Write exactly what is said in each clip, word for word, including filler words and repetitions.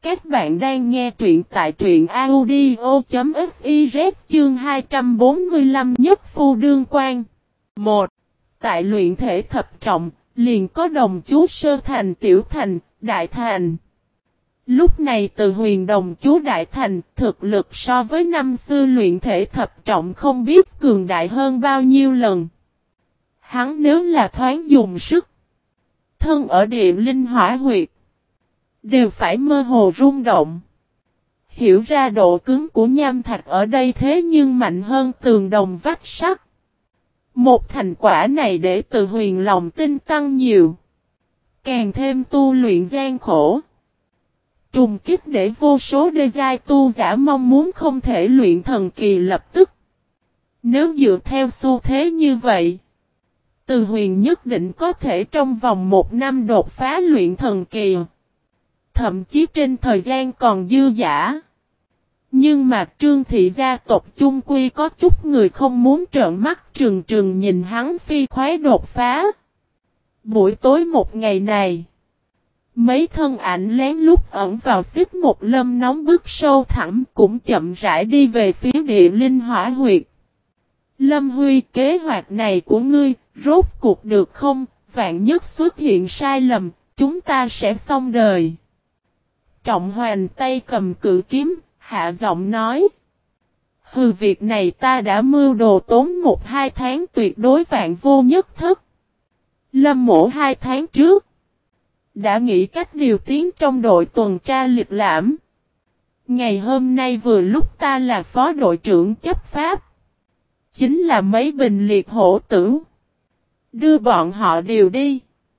Các bạn đang nghe truyện tại truyện audio.fiz chương hai trăm bốn mươi lăm Nhất Phu Đương Quan. một. Tại luyện thể thập trọng, liền có đồng chú sơ thành, tiểu thành, đại thành. Lúc này từ huyền đồng chú đại thành, thực lực so với năm xưa luyện thể thập trọng không biết cường đại hơn bao nhiêu lần. Hắn nếu là thoáng dùng sức, thân ở địa linh hỏa huyệt, đều phải mơ hồ rung động. Hiểu ra độ cứng của nham thạch ở đây thế nhưng mạnh hơn tường đồng vách sắt. Một thành quả này để từ huyền lòng tin tăng nhiều. Càng thêm tu luyện gian khổ. Trùng kích để vô số đê giai tu giả mong muốn không thể luyện thần kỳ lập tức. Nếu dựa theo xu thế như vậy, từ huyền nhất định có thể trong vòng một năm đột phá luyện thần kỳ. Thậm chí trên thời gian còn dư dả. Nhưng mà Trương thị gia tộc chung quy có chút người không muốn trợn mắt trừng trừng nhìn hắn phi khoái đột phá. Buổi tối một ngày này, mấy thân ảnh lén lút ẩn vào xích một lâm nóng bức sâu thẳm cũng chậm rãi đi về phía địa linh hỏa huyệt. Lâm Huy, kế hoạch này của ngươi, rốt cuộc được không? Vạn nhất xuất hiện sai lầm, chúng ta sẽ xong đời. Trọng Hoành tay cầm cự kiếm, hạ giọng nói. Hừ, việc này ta đã mưu đồ tốn một hai tháng, tuyệt đối vạn vô nhất thất. Lâm Mỗ hai tháng trước đã nghĩ cách điều tiến trong đội tuần tra liệt lãm. Ngày hôm nay vừa lúc ta là phó đội trưởng chấp pháp, chính là mấy bình liệt hổ tử. Đưa bọn họ đều đi.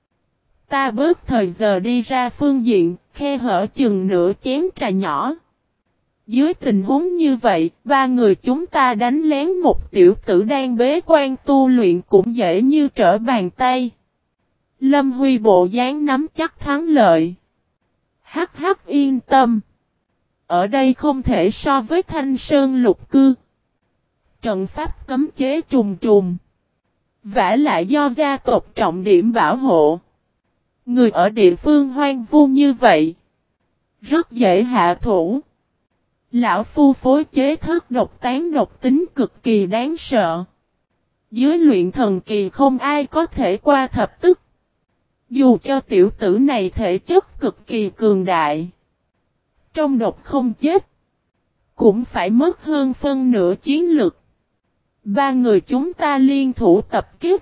Ta bớt thời giờ đi ra phương diện, khe hở chừng nửa chén trà nhỏ. Dưới tình huống như vậy, ba người chúng ta đánh lén một tiểu tử đang bế quan tu luyện cũng dễ như trở bàn tay. Lâm Huy bộ dáng nắm chắc thắng lợi. Hắc hắc, yên tâm. Ở đây không thể so với Thanh Sơn lục cư. Trận pháp cấm chế trùng trùng. Vả lại do gia tộc trọng điểm bảo hộ. Người ở địa phương hoang vu như vậy, rất dễ hạ thủ. Lão phu phối chế thất độc tán độc tính cực kỳ đáng sợ. Dưới luyện thần kỳ không ai có thể qua thập tức. Dù cho tiểu tử này thể chất cực kỳ cường đại, trong độc không chết, cũng phải mất hơn phân nửa chiến lực. Ba người chúng ta liên thủ tập kích,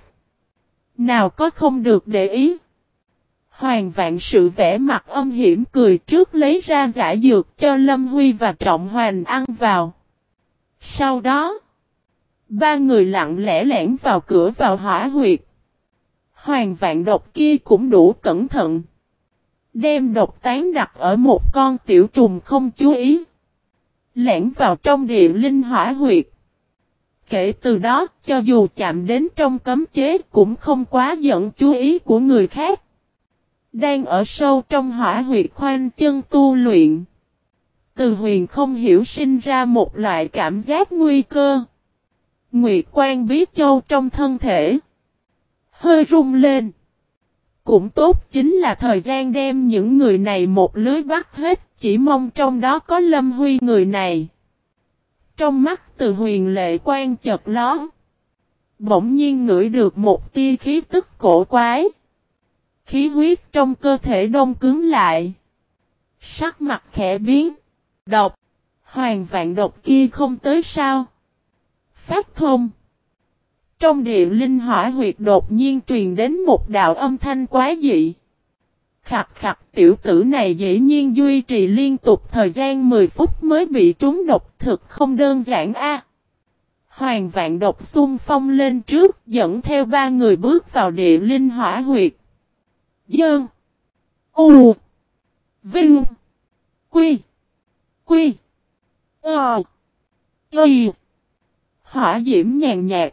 nào có không được để ý. Hoàng Vạn Sự vẽ mặt âm hiểm cười trước lấy ra giả dược cho Lâm Huy và Trọng Hoành ăn vào. Sau đó, ba người lặng lẽ lẻn vào cửa vào hỏa huyệt. Hoàng Vạn độc kia cũng đủ cẩn thận. Đem độc tán đặt ở một con tiểu trùng không chú ý. Lẻn vào trong địa linh hỏa huyệt. Kể từ đó, cho dù chạm đến trong cấm chế cũng không quá dẫn chú ý của người khác. Đang ở sâu trong hỏa huyệt khoanh chân tu luyện. Từ huyền không hiểu sinh ra một loại cảm giác nguy cơ. Nguyệt Quan Bí Châu trong thân thể hơi rung lên. Cũng tốt chính là thời gian đem những người này một lưới bắt hết, chỉ mong trong đó có Lâm Huy người này. Trong mắt Từ huyền lệ quan chợt lóe. Bỗng nhiên ngửi được một tia khí tức cổ quái. Khí huyết trong cơ thể đông cứng lại. Sắc mặt khẽ biến. Độc. Hoàng Vạn độc kia không tới sao? Phát thông. Trong địa linh hỏa huyệt đột nhiên truyền đến một đạo âm thanh quái dị. Khặt khặt, tiểu tử này dĩ nhiên duy trì liên tục thời gian mười phút mới bị trúng độc, thực không đơn giản a. Hoàng Vạn độc xung phong lên trước, dẫn theo ba người bước vào địa linh hỏa huyệt. Dơn. U. Vinh. Quy. Quy. Ờ. Y. Hỏa diễm nhàn nhạt.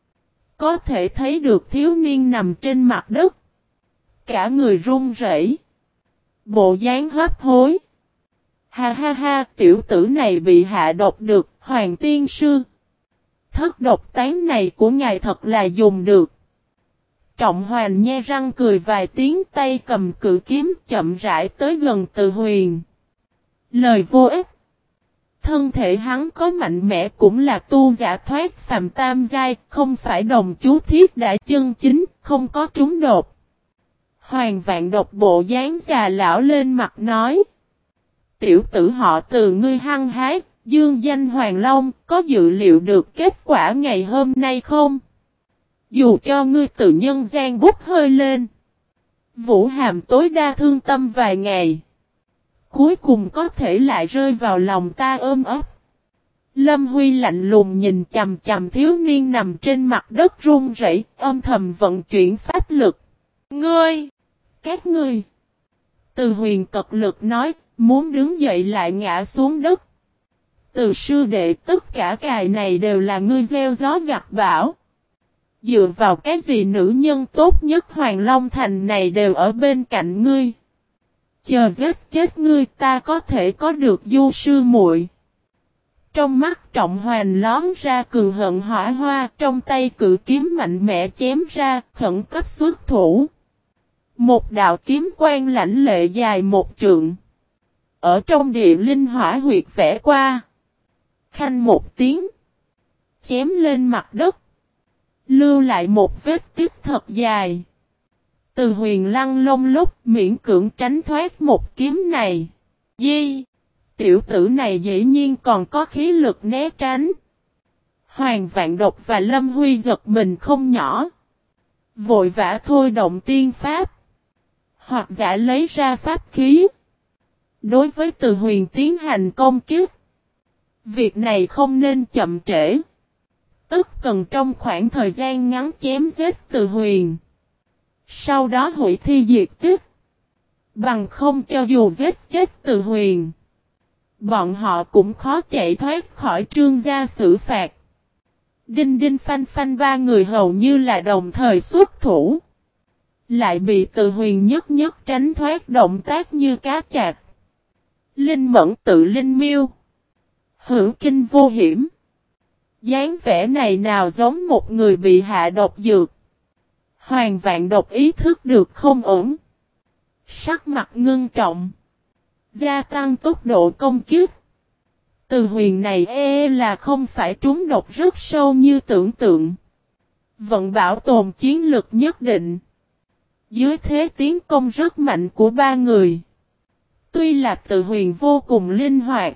Có thể thấy được thiếu niên nằm trên mặt đất. Cả người run rẩy. Bộ dáng hấp hối. Ha ha ha, tiểu tử này bị hạ độc được, Hoàng tiên sư. Thất độc tán này của ngài thật là dùng được. Trọng Hoành nhe răng cười vài tiếng, tay cầm cự kiếm chậm rãi tới gần Từ huyền. Lời vô ích. Thân thể hắn có mạnh mẽ cũng là tu giả thoát phàm tam giai, không phải đồng chú thiết đã chân chính, không có trúng đột. Hoàng Vạn Độc bộ dáng già lão lên mặt nói. Tiểu tử họ Từ ngươi hăng hái, dương danh Hoàng Long, có dự liệu được kết quả ngày hôm nay không? Dù cho ngươi tự nhân gian bút hơi lên. Vũ Hàm tối đa thương tâm vài ngày. Cuối cùng có thể lại rơi vào lòng ta ôm ấp. Lâm Huy lạnh lùng nhìn chằm chằm thiếu niên nằm trên mặt đất run rẩy, âm thầm vận chuyển pháp lực. Ngươi! Các ngươi! Từ Huyền cật lực nói, muốn đứng dậy lại ngã xuống đất. Từ sư đệ tất cả cài này đều là ngươi gieo gió gặt bão. Dựa vào cái gì nữ nhân tốt nhất Hoàng Long Thành này đều ở bên cạnh ngươi. Chờ giết chết ngươi ta có thể có được du sư muội. Trong mắt Trọng Hoành lón ra cường hận hỏa hoa, trong tay cự kiếm mạnh mẽ chém ra, khẩn cấp xuất thủ. Một đạo kiếm quang lãnh lệ dài một trượng. Ở trong địa linh hỏa huyệt vẽ qua. Khanh một tiếng. Chém lên mặt đất. Lưu lại một vết tích thật dài. Từ Huyền lăn lông lúc miễn cưỡng tránh thoát một kiếm này. Di! Tiểu tử này dĩ nhiên còn có khí lực né tránh. Hoàng Vạn Độc và Lâm Huy giật mình không nhỏ. Vội vã thôi động tiên pháp. Hoặc giả lấy ra pháp khí. Đối với Từ Huyền tiến hành công kích. Việc này không nên chậm trễ. Tức cần trong khoảng thời gian ngắn chém giết Từ Huyền. Sau đó hủy thi diệt tích. Bằng không cho dù giết chết Từ Huyền. Bọn họ cũng khó chạy thoát khỏi Trương gia xử phạt. Đinh Đinh Phanh Phanh ba người hầu như là đồng thời xuất thủ. Lại bị Từ Huyền nhất nhất tránh thoát động tác như cá chạch. Linh mẫn tự linh miêu. Hữu kinh vô hiểm. dáng vẻ này nào giống một người bị hạ độc dược. Hoàng Vạn Độc ý thức được không ổn. Sắc mặt ngưng trọng. Gia tăng tốc độ công kích. Từ Huyền này e là không phải trúng độc rất sâu như tưởng tượng. Vẫn bảo tồn chiến lực nhất định. Dưới thế tiến công rất mạnh của ba người. Tuy là Từ Huyền vô cùng linh hoạt.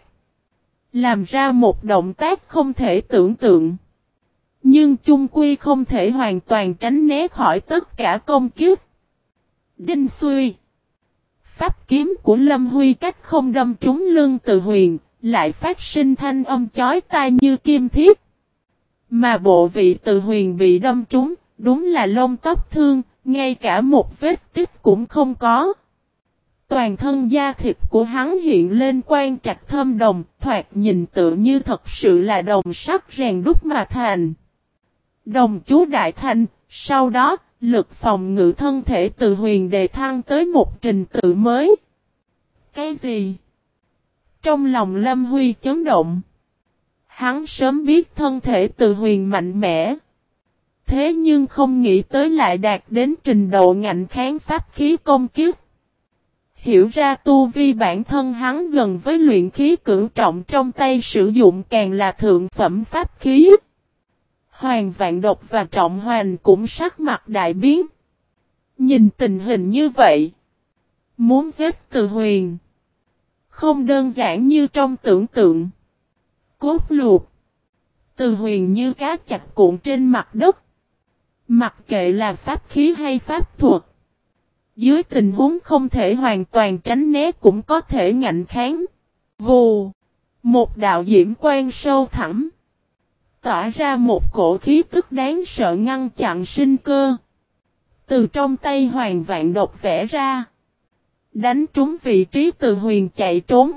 Làm ra một động tác không thể tưởng tượng. Nhưng chung quy không thể hoàn toàn tránh né khỏi tất cả công kích. Đinh Xuy. Pháp kiếm của Lâm Huy cách không đâm trúng lưng Từ Huyền, lại phát sinh thanh âm chói tai như kim thiết. Mà bộ vị Từ Huyền bị đâm trúng, đúng là lông tóc thương, ngay cả một vết tích cũng không có. Toàn thân da thịt của hắn hiện lên quang trạch thâm đồng, thoạt nhìn tự như thật sự là đồng sắt rèn đúc mà thành. Đồng chú đại thành, sau đó, lực phòng ngự thân thể Từ Huyền đề thăng tới một trình tự mới. Cái gì? Trong lòng Lâm Huy chấn động. Hắn sớm biết thân thể Từ Huyền mạnh mẽ. Thế nhưng không nghĩ tới lại đạt đến trình độ ngạnh kháng pháp khí công kiếp. Hiểu ra tu vi bản thân hắn gần với luyện khí cửu trọng trong tay sử dụng càng là thượng phẩm pháp khí. Hoàng Vạn Độc và Trọng Hoành cũng sắc mặt đại biến. Nhìn tình hình như vậy. Muốn giết Từ Huyền. Không đơn giản như trong tưởng tượng. Cốt luộc. Từ Huyền như cá chạch cuộn trên mặt đất. Mặc kệ là pháp khí hay pháp thuật. Dưới tình huống không thể hoàn toàn tránh né cũng có thể ngạnh kháng. Vù. Một đạo diễm quang sâu thẳm. Tỏa ra một cổ khí tức đáng sợ ngăn chặn sinh cơ. Từ trong tay Hoàng Vạn Độc vẽ ra. Đánh trúng vị trí Từ Huyền chạy trốn.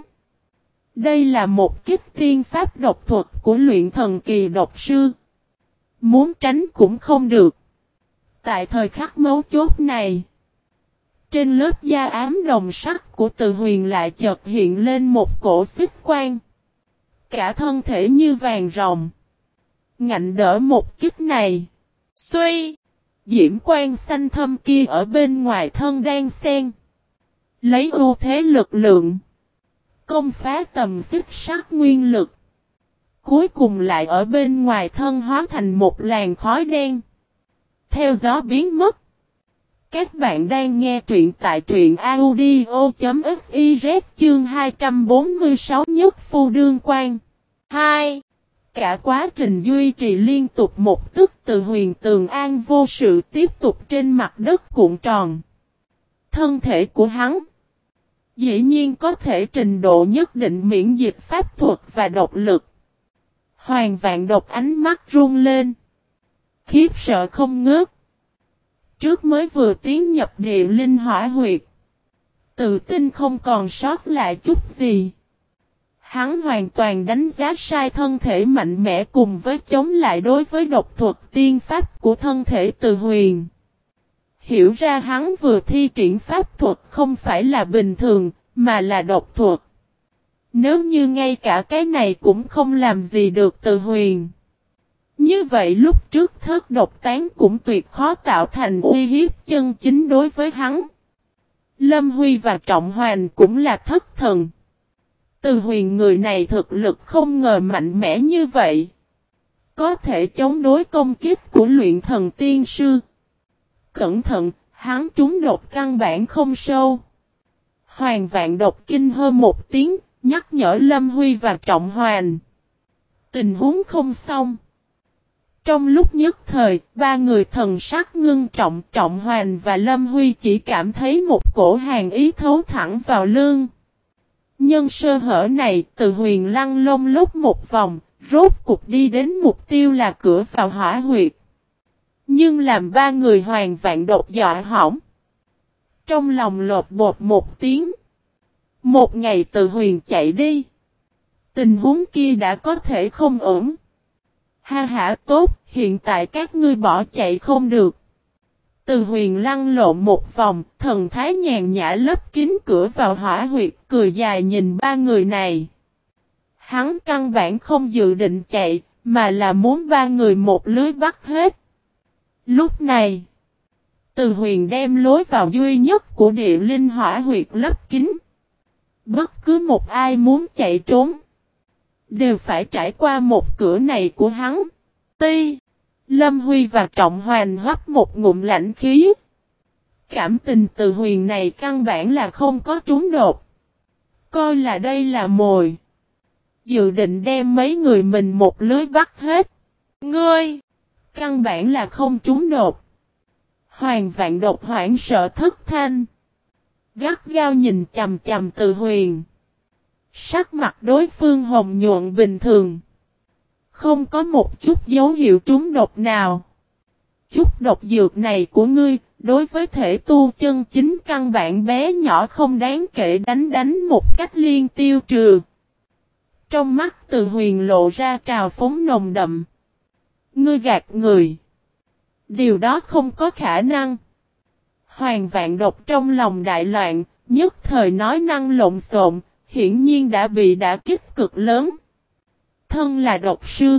Đây là một kích tiên pháp độc thuật của luyện thần kỳ độc sư. Muốn tránh cũng không được. Tại thời khắc mấu chốt này. Trên lớp da ám đồng sắt của Từ Huyền lại chợt hiện lên một cổ xích quang. Cả thân thể như vàng rồng. Ngạnh đỡ một kích này. Xuy. Diễm quang xanh thâm kia ở bên ngoài thân đang xen. Lấy ưu thế lực lượng. công phá tầm xích sắt nguyên lực. Cuối cùng lại ở bên ngoài thân hóa thành một làn khói đen. Theo gió biến mất. Các bạn đang nghe truyện tại truyện audio chấm fiz chương hai trăm bốn mươi sáu Nhất Phu Đương Quan. hai. Cả quá trình duy trì liên tục một tức từ huyền tường an vô sự tiếp tục trên mặt đất cuộn tròn. Thân thể của hắn dĩ nhiên có thể trình độ nhất định miễn dịch pháp thuật và độc lực. Hoàng Vạn Độc ánh mắt run lên. Khiếp sợ không ngớt. Trước mới vừa tiến nhập địa linh hỏa huyệt. Tự tin không còn sót lại chút gì. Hắn hoàn toàn đánh giá sai thân thể mạnh mẽ cùng với chống lại đối với độc thuật tiên pháp của thân thể Từ Huyền. Hiểu ra hắn vừa thi triển pháp thuật không phải là bình thường, mà là độc thuật. Nếu như ngay cả cái này cũng không làm gì được Từ Huyền. Như vậy lúc trước thất độc tán cũng tuyệt khó tạo thành uy hiếp chân chính đối với hắn. Lâm Huy và Trọng Hoàn cũng là thất thần. Từ Huyền người này thực lực không ngờ mạnh mẽ như vậy. Có thể chống đối công kích của luyện thần tiên sư. Cẩn thận, hắn trúng độc căn bản không sâu. Hoàng Vạn Độc kinh hơ một tiếng, nhắc nhở Lâm Huy và Trọng Hoàn. Tình huống không xong. Trong lúc nhất thời, ba người thần sắc ngưng trọng, Trọng Hoàn và Lâm Huy chỉ cảm thấy một cổ hàn ý thấu thẳng vào lưng. Nhân sơ hở này, Từ Huyền lăn lông lốc một vòng, rốt cục đi đến mục tiêu là cửa vào hỏa huyệt. Nhưng làm ba người Hoàng Vạn Độc dọa hỏng. Trong lòng lột bột một tiếng. Một ngày Từ Huyền chạy đi. Tình huống kia đã có thể không ổn. Ha ha tốt, hiện tại các ngươi bỏ chạy không được. Từ Huyền lăn lộn một vòng, thần thái nhàn nhã lấp kín cửa vào hỏa huyệt, cười dài nhìn ba người này. Hắn căn bản không dự định chạy, mà là muốn ba người một lưới bắt hết. Lúc này, Từ Huyền đem lối vào duy nhất của địa linh hỏa huyệt lấp kín. Bất cứ một ai muốn chạy trốn, đều phải trải qua một cửa này của hắn. Ti, Lâm Huy và Trọng Hoàn hấp một ngụm lạnh khí. Cảm tình Từ Huyền này căn bản là không có trúng đột. Coi là đây là mồi. Dự định đem mấy người mình một lưới bắt hết. Ngươi, căn bản là không trúng đột. Hoàng Vạn Độc hoảng sợ thất thanh. Gắt gao nhìn chằm chằm Từ Huyền. Sắc mặt đối phương hồng nhuận bình thường. Không có một chút dấu hiệu trúng độc nào. Chút độc dược này của ngươi, đối với thể tu chân chính căn bản bé nhỏ không đáng kể đánh đánh một cách liên tiêu trừ. Trong mắt Từ Huyền lộ ra trào phúng nồng đậm. Ngươi gạt người. Điều đó không có khả năng. Hoàng Vạn Độc trong lòng đại loạn, nhất thời nói năng lộn xộn, hiển nhiên đã bị đả kích cực lớn. Thân là độc sư.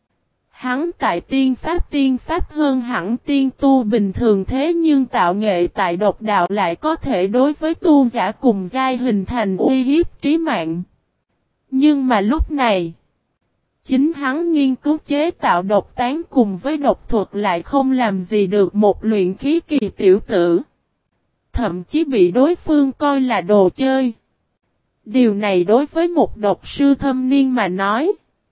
Hắn tại tiên pháp tiên pháp hơn hẳn tiên tu bình thường, thế nhưng tạo nghệ tại độc đạo lại có thể đối với tu giả cùng giai hình thành uy hiếp trí mạng. Nhưng mà lúc này, chính hắn nghiên cứu chế tạo độc tán cùng với độc thuật lại không làm gì được một luyện khí kỳ tiểu tử. Thậm chí bị đối phương coi là đồ chơi. Điều này đối với một độc sư thâm niên mà nói,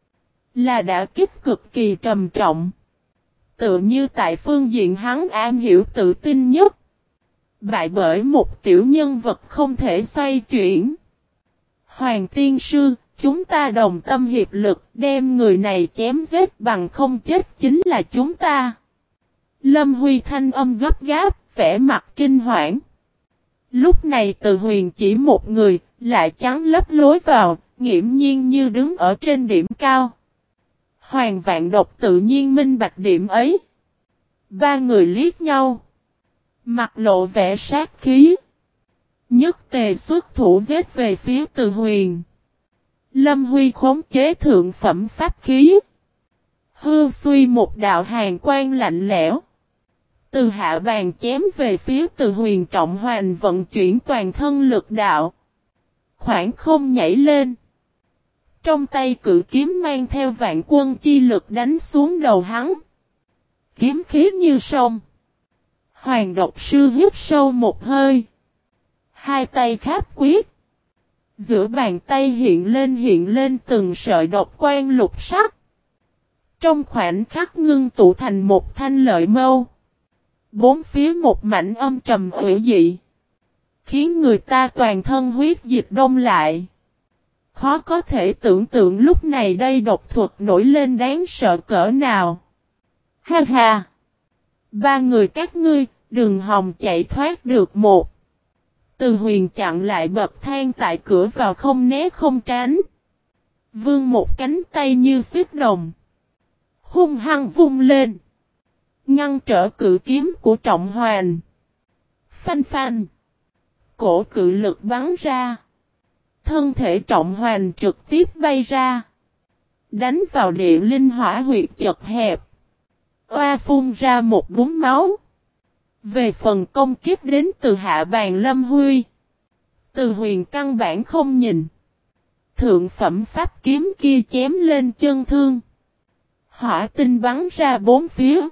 là đã kích cực kỳ trầm trọng. Tựa như tại phương diện hắn am hiểu tự tin nhất. Bại bởi một tiểu nhân vật không thể xoay chuyển. Hoàng tiên sư, chúng ta đồng tâm hiệp lực đem người này chém giết, bằng không chết chính là chúng ta. Lâm Huy thanh âm gấp gáp, vẻ mặt kinh hoảng. Lúc này Từ Huyền chỉ một người, lại chắn lấp lối vào, nghiễm nhiên như đứng ở trên điểm cao. Hoàng Vạn Độc tự nhiên minh bạch điểm ấy. Ba người liếc nhau. Mặt lộ vẻ sát khí. Nhất tề xuất thủ giết về phía Từ Huyền. Lâm Huy khống chế thượng phẩm pháp khí. Hư suy một đạo hàn quang lạnh lẽo. Từ hạ bàn chém về phía Từ Huyền. Trọng Hoàn vận chuyển toàn thân lực đạo. khoảng không nhảy lên. Trong tay cự kiếm mang theo vạn quân chi lực đánh xuống đầu hắn. Kiếm khí như sông. Hoàng độc sư hít sâu một hơi. Hai tay kháp quyết. Giữa bàn tay hiện lên hiện lên từng sợi độc quang lục sắc. Trong khoảnh khắc ngưng tụ thành một thanh lợi mâu. Bốn phía một mảnh âm trầm hủy dị. Khiến người ta toàn thân huyết dịch đông lại. Khó có thể tưởng tượng lúc này đây độc thuật nổi lên đáng sợ cỡ nào. Ha ha! Ba người các ngươi, đừng hòng chạy thoát được một. Từ Huyền chặn lại bậc thang tại cửa vào không né không tránh. Vươn một cánh tay như xích đồng. Hung hăng vung lên. Ngăn trở cự kiếm của Trọng Hoàn. Phanh phanh. Cổ cự lực bắn ra. Thân thể Trọng Hoàn trực tiếp bay ra. Đánh vào địa linh hỏa huyệt chật hẹp. Oa phun ra một búng máu. Về phần công kiếp đến từ hạ bàn Lâm Huy. Từ Huyền căn bản không nhìn. Thượng phẩm pháp kiếm kia chém lên chân thương. Hỏa tinh bắn ra bốn phía.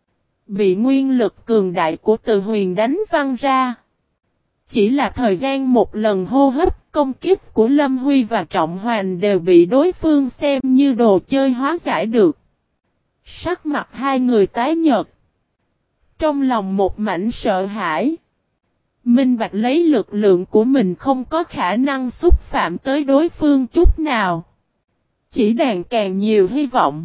Bị nguyên lực cường đại của Từ Huyền đánh văng ra. Chỉ là thời gian một lần hô hấp, công kích của Lâm Huy và Trọng Hoàn đều bị đối phương xem như đồ chơi hóa giải được. Sắc mặt hai người tái nhợt. Trong lòng một mảnh sợ hãi. Minh bạch lấy lực lượng của mình không có khả năng xúc phạm tới đối phương chút nào. Chỉ đàn càng nhiều hy vọng.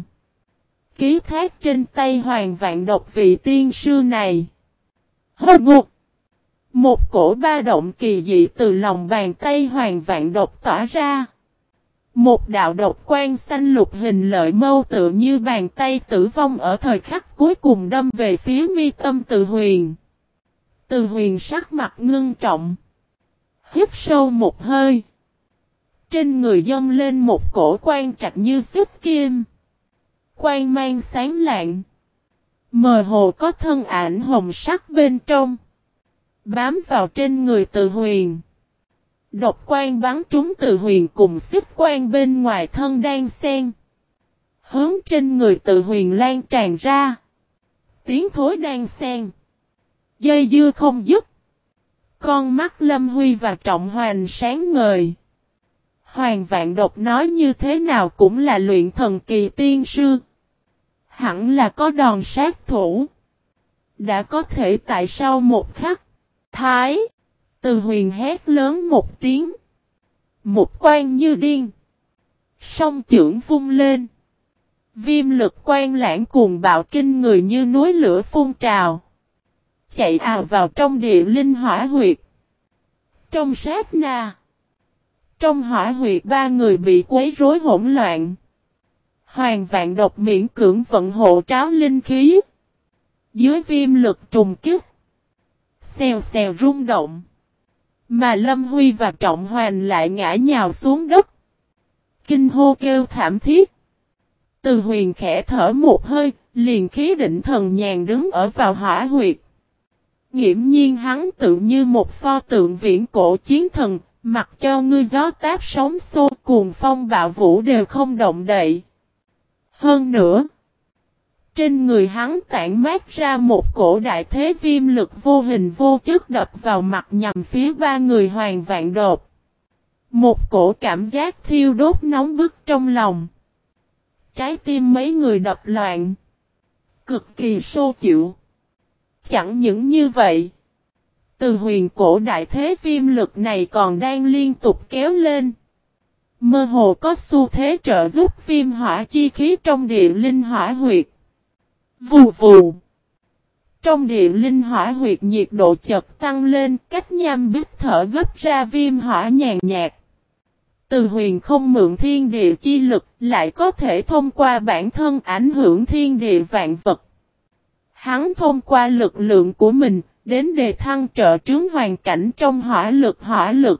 Ký thác trên tay Hoàng Vạn Độc vị tiên sư này. Hơ ngục. Một cổ ba động kỳ dị từ lòng bàn tay Hoàng Vạn Độc tỏa ra. Một đạo độc quang xanh lục hình lợi mâu tựa như bàn tay tử vong ở thời khắc cuối cùng đâm về phía mi tâm Từ Huyền. Từ Huyền sắc mặt ngưng trọng. Hít sâu một hơi. Trên người dâng lên một cổ quang trạch như xích kim. Quang mang sáng lạng. Mờ hồ có thân ảnh hồng sắc bên trong. Bám vào trên người Từ Huyền. Độc quang bắn trúng Từ Huyền cùng xích quang bên ngoài thân đang xen. Hướng trên người Từ Huyền lan tràn ra. Tiếng thối đang xen. Dây dưa không dứt. Con mắt Lâm Huy và Trọng Hoàn sáng ngời. Hoàng Vạn Độc nói như thế nào cũng là luyện thần kỳ tiên sư. Hẳn là có đòn sát thủ. Đã có thể tại sao một khắc. Thái. Từ Huyền hét lớn một tiếng. Một quan như điên. Song chưởng vung lên. Viêm lực quan lãng cuồng bạo kinh người như núi lửa phun trào. Chạy ào vào trong địa linh hỏa huyệt. Trong sát na. Trong hỏa huyệt ba người bị quấy rối hỗn loạn. Hoàng Vạn Độc miễn cưỡng vận hộ tráo linh khí. Dưới viêm lực trùng kích. Xèo xèo rung động. Mà Lâm Huy và Trọng Hoàn lại ngã nhào xuống đất. Kinh hô kêu thảm thiết. Từ Huyền khẽ thở một hơi, liền khí định thần nhàn đứng ở vào hỏa huyệt. Nghiễm nhiên hắn tự như một pho tượng viễn cổ chiến thần, mặc cho ngươi gió táp sóng xô cuồng phong bạo vũ đều không động đậy. Hơn nữa, trên người hắn tản mát ra một cổ đại thế viêm lực vô hình vô chất đập vào mặt nhằm phía ba người Hoàng Vạn Độc. Một cổ cảm giác thiêu đốt nóng bức trong lòng. Trái tim mấy người đập loạn. Cực kỳ xô chịu. Chẳng những như vậy. Từ huyền cổ đại thế viêm lực này còn đang liên tục kéo lên. Mơ hồ có xu thế trợ giúp viêm hỏa chi khí trong địa linh hỏa huyệt. Vù vù. Trong địa linh hỏa huyệt nhiệt độ chợt tăng lên, cách nham bích thở gấp ra viêm hỏa nhàn nhạt. Từ huyền không mượn thiên địa chi lực, lại có thể thông qua bản thân ảnh hưởng thiên địa vạn vật. Hắn thông qua lực lượng của mình, đến đề thăng trợ trướng hoàn cảnh trong hỏa lực hỏa lực.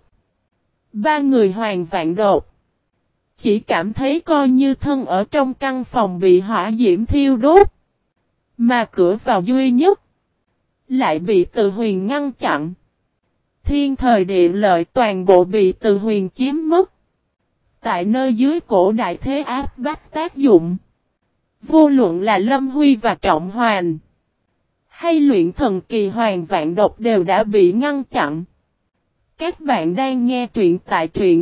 Ba người Hoàng Vạn Độc chỉ cảm thấy coi như thân ở trong căn phòng bị hỏa diễm thiêu đốt. Mà cửa vào duy nhất lại bị Từ Huyền ngăn chặn. Thiên thời địa lợi toàn bộ bị Từ Huyền chiếm mất. Tại nơi dưới cổ đại thế áp bách tác dụng. Vô luận là Lâm Huy và Trọng Hoàn, hay luyện thần kỳ Hoàng Vạn Độc đều đã bị ngăn chặn. Các bạn đang nghe truyện tại truyện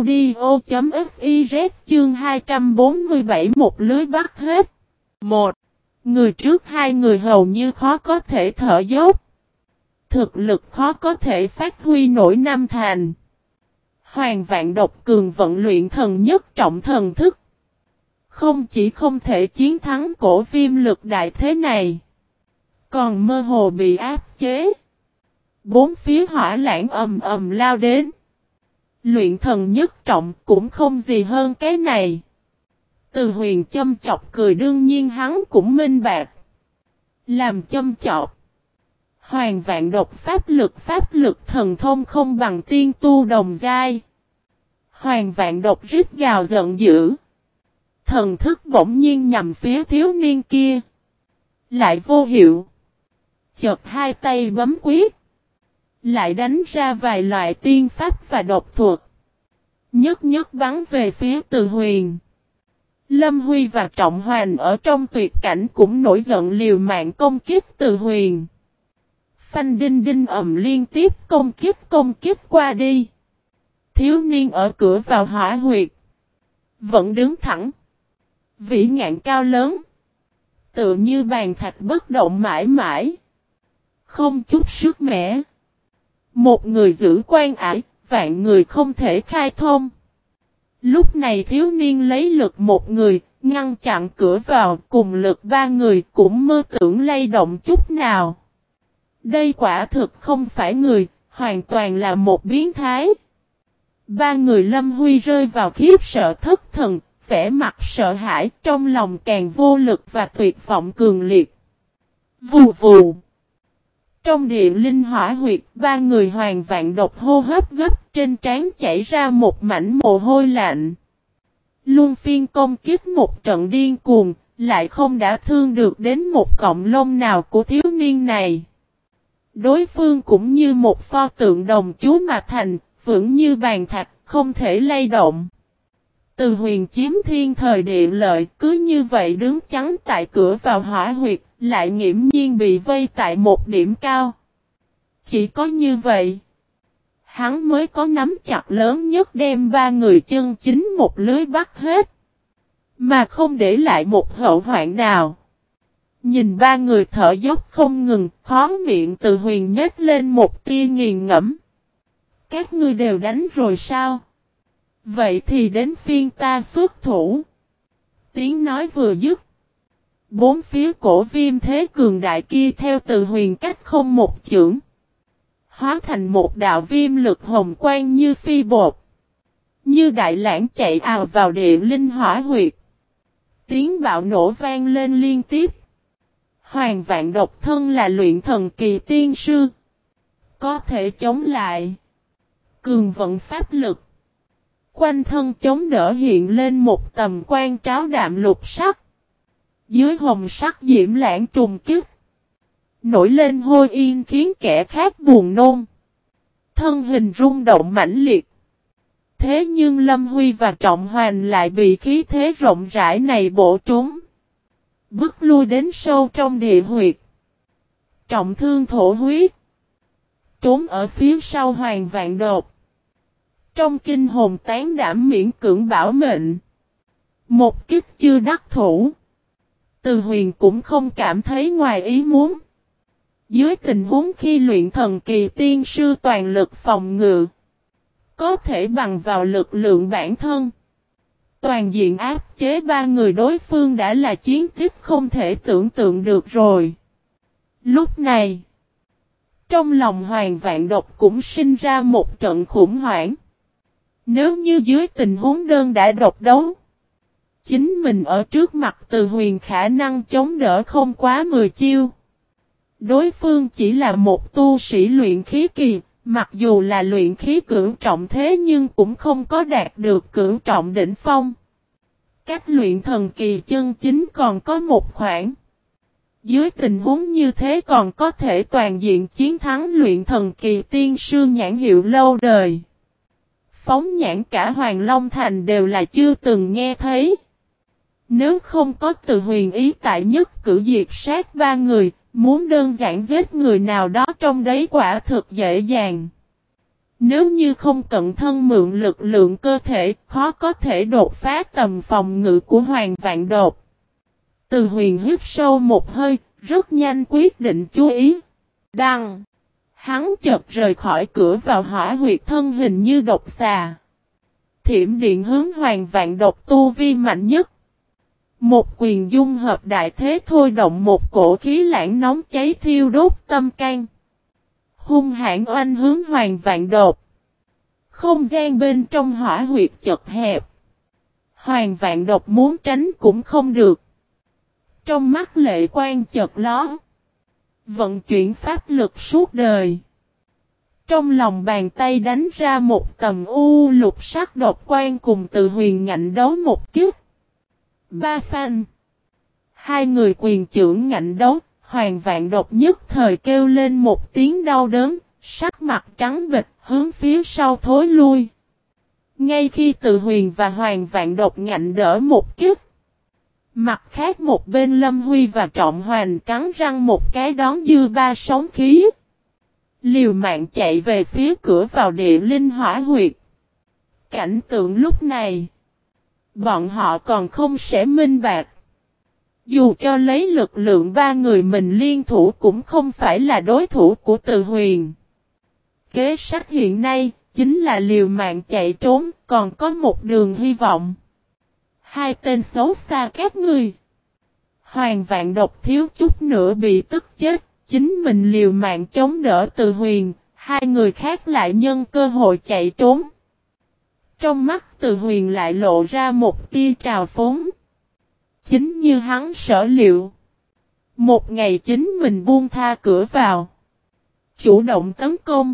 audio.fiz chương hai trăm bốn mươi bảy một lưới bắt hết. một. Người trước hai người hầu như khó có thể thở dốc. Thực lực khó có thể phát huy nổi năm thành. Hoàng Vạn Độc cường vận luyện thần nhất trọng thần thức. Không chỉ không thể chiến thắng cổ viêm lực đại thế này, còn mơ hồ bị áp chế. Bốn phía hỏa lãng ầm ầm lao đến. Luyện thần nhất trọng cũng không gì hơn cái này. Từ Huyền châm chọc cười, đương nhiên hắn cũng minh bạch. Làm châm chọc. Hoàng Vạn Độc pháp lực pháp lực thần thông không bằng tiên tu đồng giai. Hoàng Vạn Độc rít gào giận dữ. Thần thức bỗng nhiên nhằm phía thiếu niên kia. Lại vô hiệu. Chợt hai tay bấm quyết. Lại đánh ra vài loại tiên pháp và độc thuật. Nhất nhất bắn về phía Từ Huyền. Lâm Huy và Trọng Hoàn ở trong tuyệt cảnh cũng nổi giận liều mạng công kích Từ Huyền. Phanh đinh đinh ầm liên tiếp công kích công kích qua đi. Thiếu niên ở cửa vào hỏa huyệt. Vẫn đứng thẳng. Vĩ ngạn cao lớn. Tựa như bàn thạch bất động mãi mãi. Không chút sức mẻ. Một người giữ quan ải, vạn người không thể khai thông. Lúc này thiếu niên lấy lực một người, ngăn chặn cửa vào, cùng lực ba người cũng mơ tưởng lay động chút nào. Đây quả thực không phải người, hoàn toàn là một biến thái. Ba người Lâm Huy rơi vào khiếp sợ thất thần, vẻ mặt sợ hãi, trong lòng càng vô lực và tuyệt vọng cường liệt. Vù vù. Trong địa linh hỏa huyệt, ba người Hoàng Vạn Độc hô hấp gấp, trên trán chảy ra một mảnh mồ hôi lạnh. Luân phiên công kích một trận điên cuồng, lại không đã thương được đến một cọng lông nào của thiếu niên này. Đối phương cũng như một pho tượng đồng chú mà thành, vững như bàn thạch, không thể lay động. Từ Huyền chiếm thiên thời địa lợi, cứ như vậy đứng chắn tại cửa vào hỏa huyệt, lại nghiễm nhiên bị vây tại một điểm cao. Chỉ có như vậy, hắn mới có nắm chặt lớn nhất đem ba người chân chính một lưới bắt hết, mà không để lại một hậu hoạn nào. Nhìn ba người thở dốc không ngừng, khó miệng Từ Huyền nhếch lên một tia nghiền ngẫm. Các ngươi đều đánh rồi sao? Vậy thì đến phiên ta xuất thủ. Tiếng nói vừa dứt. Bốn phía cổ viêm thế cường đại kia theo Từ Huyền cách không một chưởng. Hóa thành một đạo viêm lực hồng quang như phi bột. Như đại lãng chạy ào vào địa linh hỏa huyệt. Tiếng bạo nổ vang lên liên tiếp. Hoàng Vạn Độc thân là luyện thần kỳ tiên sư. Có thể chống lại. Cường vận pháp lực. Quanh thân chống đỡ hiện lên một tầm quan tráo đạm lục sắc. Dưới hồng sắc diễm lãng trùng kích. Nổi lên hôi yên khiến kẻ khác buồn nôn. Thân hình rung động mãnh liệt. Thế nhưng Lâm Huy và Trọng Hoàn lại bị khí thế rộng rãi này bổ trúng. Bước lui đến sâu trong địa huyệt. Trọng thương thổ huyết. Trốn ở phía sau Hoàng Vạn Độc. Trong kinh hồn tán đảm miễn cưỡng bảo mệnh. Một kích chưa đắc thủ. Từ Huyền cũng không cảm thấy ngoài ý muốn. Dưới tình huống khi luyện thần kỳ tiên sư toàn lực phòng ngự. Có thể bằng vào lực lượng bản thân. Toàn diện áp chế ba người đối phương đã là chiến tích không thể tưởng tượng được rồi. Lúc này. Trong lòng Hoàng Vạn Độc cũng sinh ra một trận khủng hoảng. Nếu như dưới tình huống đơn đã độc đấu. Chính mình ở trước mặt Từ Huyền khả năng chống đỡ không quá mười chiêu. Đối phương chỉ là một tu sĩ luyện khí kỳ, mặc dù là luyện khí cửu trọng thế nhưng cũng không có đạt được cửu trọng đỉnh phong. Cách luyện thần kỳ chân chính còn có một khoảng. Dưới tình huống như thế còn có thể toàn diện chiến thắng luyện thần kỳ tiên sư nhãn hiệu lâu đời. Phóng nhãn cả Hoàng Long Thành đều là chưa từng nghe thấy. Nếu không có Từ Huyền ý tại nhất cử diệt sát ba người, muốn đơn giản giết người nào đó trong đấy quả thực dễ dàng. Nếu như không cẩn thân mượn lực lượng cơ thể, khó có thể đột phá tầm phòng ngự của Hoàng Vạn Đột. Từ Huyền hít sâu một hơi, rất nhanh quyết định chú ý. Đăng! Hắn chợt rời khỏi cửa vào hỏa huyệt thân hình như độc xà. Thiểm điện hướng Hoàng Vạn Độc tu vi mạnh nhất. Một quyền dung hợp đại thế thôi động một cổ khí lãng nóng cháy thiêu đốt tâm can. Hung hãn oanh hướng Hoàng Vạn Đột. Không gian bên trong hỏa huyệt chật hẹp. Hoàng Vạn Độc muốn tránh cũng không được. Trong mắt lệ quan chợt lóe. Vận chuyển pháp lực suốt đời. Trong lòng bàn tay đánh ra một tầm u lục sắc độc quan cùng Từ Huyền ngạnh đấu một kiếp. Ba phanh. Hai người quyền chưởng ngạnh đấu, Hoàng Vạn Độc nhất thời kêu lên một tiếng đau đớn, sắc mặt trắng bệch hướng phía sau thối lui. Ngay khi Từ Huyền và Hoàng Vạn Độc ngạnh đỡ một kiếp. Mặt khác một bên Lâm Huy và Trọng Hoành cắn răng một cái đón dư ba sóng khí. Liều mạng chạy về phía cửa vào địa linh hỏa huyệt. Cảnh tượng lúc này. Bọn họ còn không sẽ minh bạc. Dù cho lấy lực lượng ba người mình liên thủ cũng không phải là đối thủ của Từ Huyền. Kế sách hiện nay chính là liều mạng chạy trốn, còn có một đường hy vọng. Hai tên xấu xa các ngươi. Hoàng Vạn Độc thiếu chút nữa bị tức chết, chính mình liều mạng chống đỡ Từ Huyền, hai người khác lại nhân cơ hội chạy trốn. Trong mắt Từ Huyền lại lộ ra một tia trào phúng. Chính như hắn sở liệu. Một ngày chính mình buông tha cửa vào. Chủ động tấn công.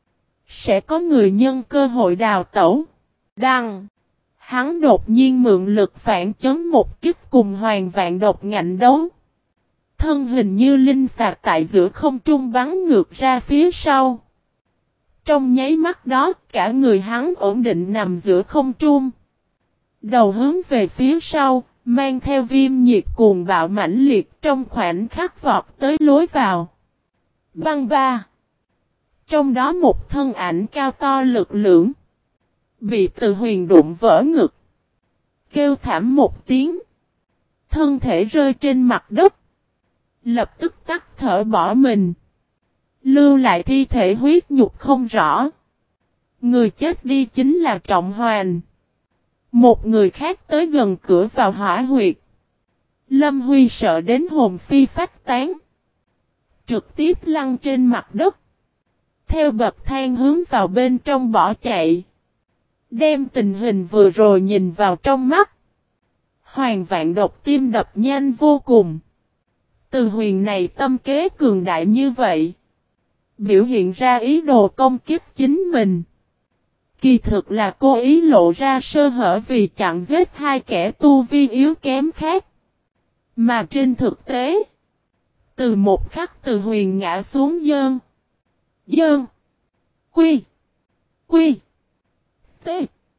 Sẽ có người nhân cơ hội đào tẩu. Đăng. Hắn đột nhiên mượn lực phản chấn một kích cùng Hoàng Vạn Độc ngạnh đấu. Thân hình như linh xạc tại giữa không trung bắn ngược ra phía sau. Trong nháy mắt đó, cả người hắn ổn định nằm giữa không trung. Đầu hướng về phía sau, mang theo viêm nhiệt cuồng bạo mãnh liệt trong khoảnh khắc vọt tới lối vào. Băng ba. Trong đó một thân ảnh cao to lực lưỡng. Bị Từ Huyền đụng vỡ ngực. Kêu thảm một tiếng. Thân thể rơi trên mặt đất. Lập tức tắt thở bỏ mình. Lưu lại thi thể huyết nhục không rõ. Người chết đi chính là Trọng Hoành. Một người khác tới gần cửa vào hỏa huyệt. Lâm Huy sợ đến hồn phi phách tán. Trực tiếp lăn trên mặt đất. Theo bậc thang hướng vào bên trong bỏ chạy. Đem tình hình vừa rồi nhìn vào trong mắt. Hoàng Vạn Độc tim đập nhanh vô cùng. Từ Huyền này tâm kế cường đại như vậy. Biểu hiện ra ý đồ công kiếp chính mình. Kỳ thực là cố ý lộ ra sơ hở vì chặn giết hai kẻ tu vi yếu kém khác. Mà trên thực tế. Từ một khắc Từ Huyền ngã xuống dơn. Dơn. Quy. Quy. T.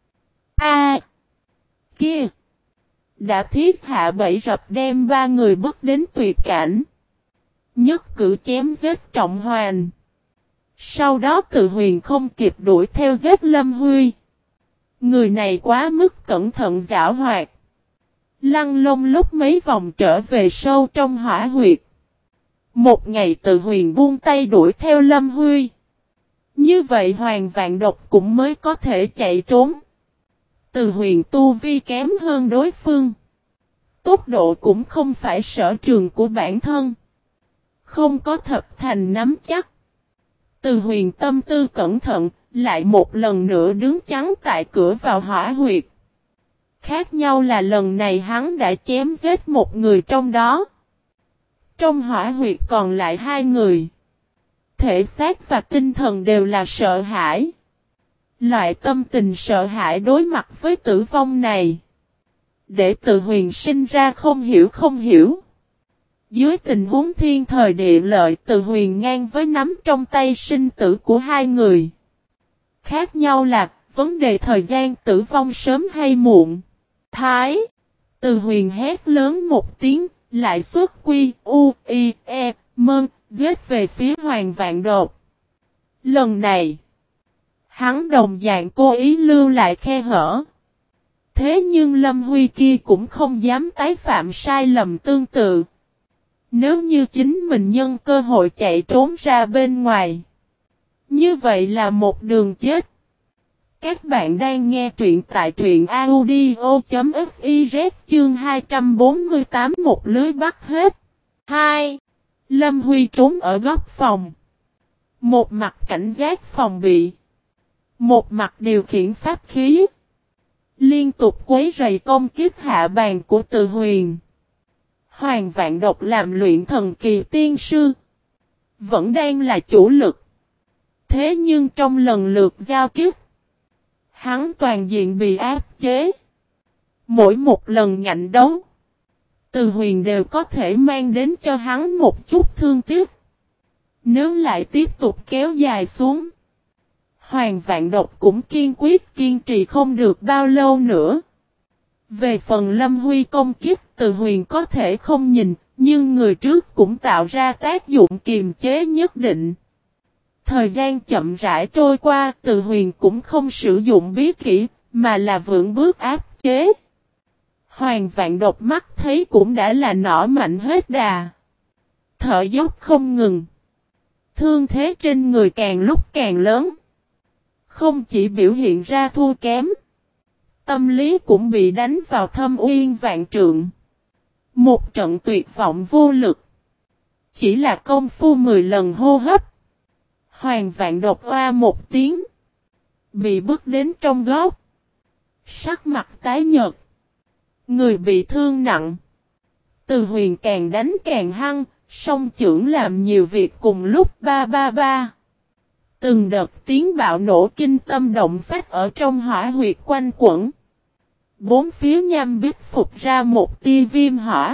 A. Kia. Đã thiết hạ bẫy rập đem ba người bước đến tuyệt cảnh. Nhất cử chém giết Trọng Hoành. Sau đó Từ Huyền không kịp đuổi theo giết Lâm Huy. Người này quá mức cẩn thận giảo hoạt. Lăn lông lúc mấy vòng trở về sâu trong hỏa huyệt. Một ngày Từ Huyền buông tay đuổi theo Lâm Huy. Như vậy Hoàng Vạn Độc cũng mới có thể chạy trốn. Từ Huyền tu vi kém hơn đối phương. Tốc độ cũng không phải sở trường của bản thân. Không có thập thành nắm chắc. Từ Huyền tâm tư cẩn thận, lại một lần nữa đứng chắn tại cửa vào hỏa huyệt. Khác nhau là lần này hắn đã chém giết một người trong đó. Trong hỏa huyệt còn lại hai người. Thể xác và tinh thần đều là sợ hãi. Loại tâm tình sợ hãi đối mặt với tử vong này. Để Từ Huyền sinh ra không hiểu không hiểu. Dưới tình huống thiên thời địa lợi, Từ Huyền ngang với nắm trong tay sinh tử của hai người. Khác nhau là vấn đề thời gian tử vong sớm hay muộn. Thái! Từ Huyền hét lớn một tiếng, lại xuất quy, u, i, e, mơn, giết về phía Hoàng Vạn Đột. Lần này, hắn đồng dạng cố ý lưu lại khe hở. Thế nhưng Lâm Huy kia cũng không dám tái phạm sai lầm tương tự. Nếu như chính mình nhân cơ hội chạy trốn ra bên ngoài, như vậy là một đường chết. Các bạn đang nghe truyện tại truyện audio.fiz chương hai trăm bốn mươi tám một lưới bắt hết. hai. Lâm Huy trốn ở góc phòng. Một mặt cảnh giác phòng bị. Một mặt điều khiển pháp khí. Liên tục quấy rầy công kích hạ bàn của Từ Huyền. Hoàng Vạn Độc làm luyện thần kỳ tiên sư. Vẫn đang là chủ lực. Thế nhưng trong lần lượt giao kiếp, hắn toàn diện bị áp chế. Mỗi một lần ngạnh đấu, Từ Huyền đều có thể mang đến cho hắn một chút thương tiếc. Nếu lại tiếp tục kéo dài xuống, Hoàng Vạn Độc cũng kiên quyết kiên trì không được bao lâu nữa. Về phần Lâm Huy công kích, Từ Huyền có thể không nhìn, nhưng người trước cũng tạo ra tác dụng kiềm chế nhất định. Thời gian chậm rãi trôi qua, Từ Huyền cũng không sử dụng bí kỹ, mà là vững bước áp chế. Hoàng Vạn Độc mắt thấy cũng đã là nỏ mạnh hết đà. Thở dốc không ngừng. Thương thế trên người càng lúc càng lớn. Không chỉ biểu hiện ra thua kém, tâm lý cũng bị đánh vào thâm uyên vạn trượng. Một trận tuyệt vọng vô lực. Chỉ là công phu mười lần hô hấp, Hoàng Vạn Độc oa một tiếng, bị bước đến trong góc. Sắc mặt tái nhợt, người bị thương nặng. Từ Huyền càng đánh càng hăng, song chưởng làm nhiều việc cùng lúc ba ba ba. Từng đợt tiếng bạo nổ kinh tâm động phách ở trong hỏa huyệt quanh quẩn. Bốn phía nham bích phục ra một tia viêm hỏa.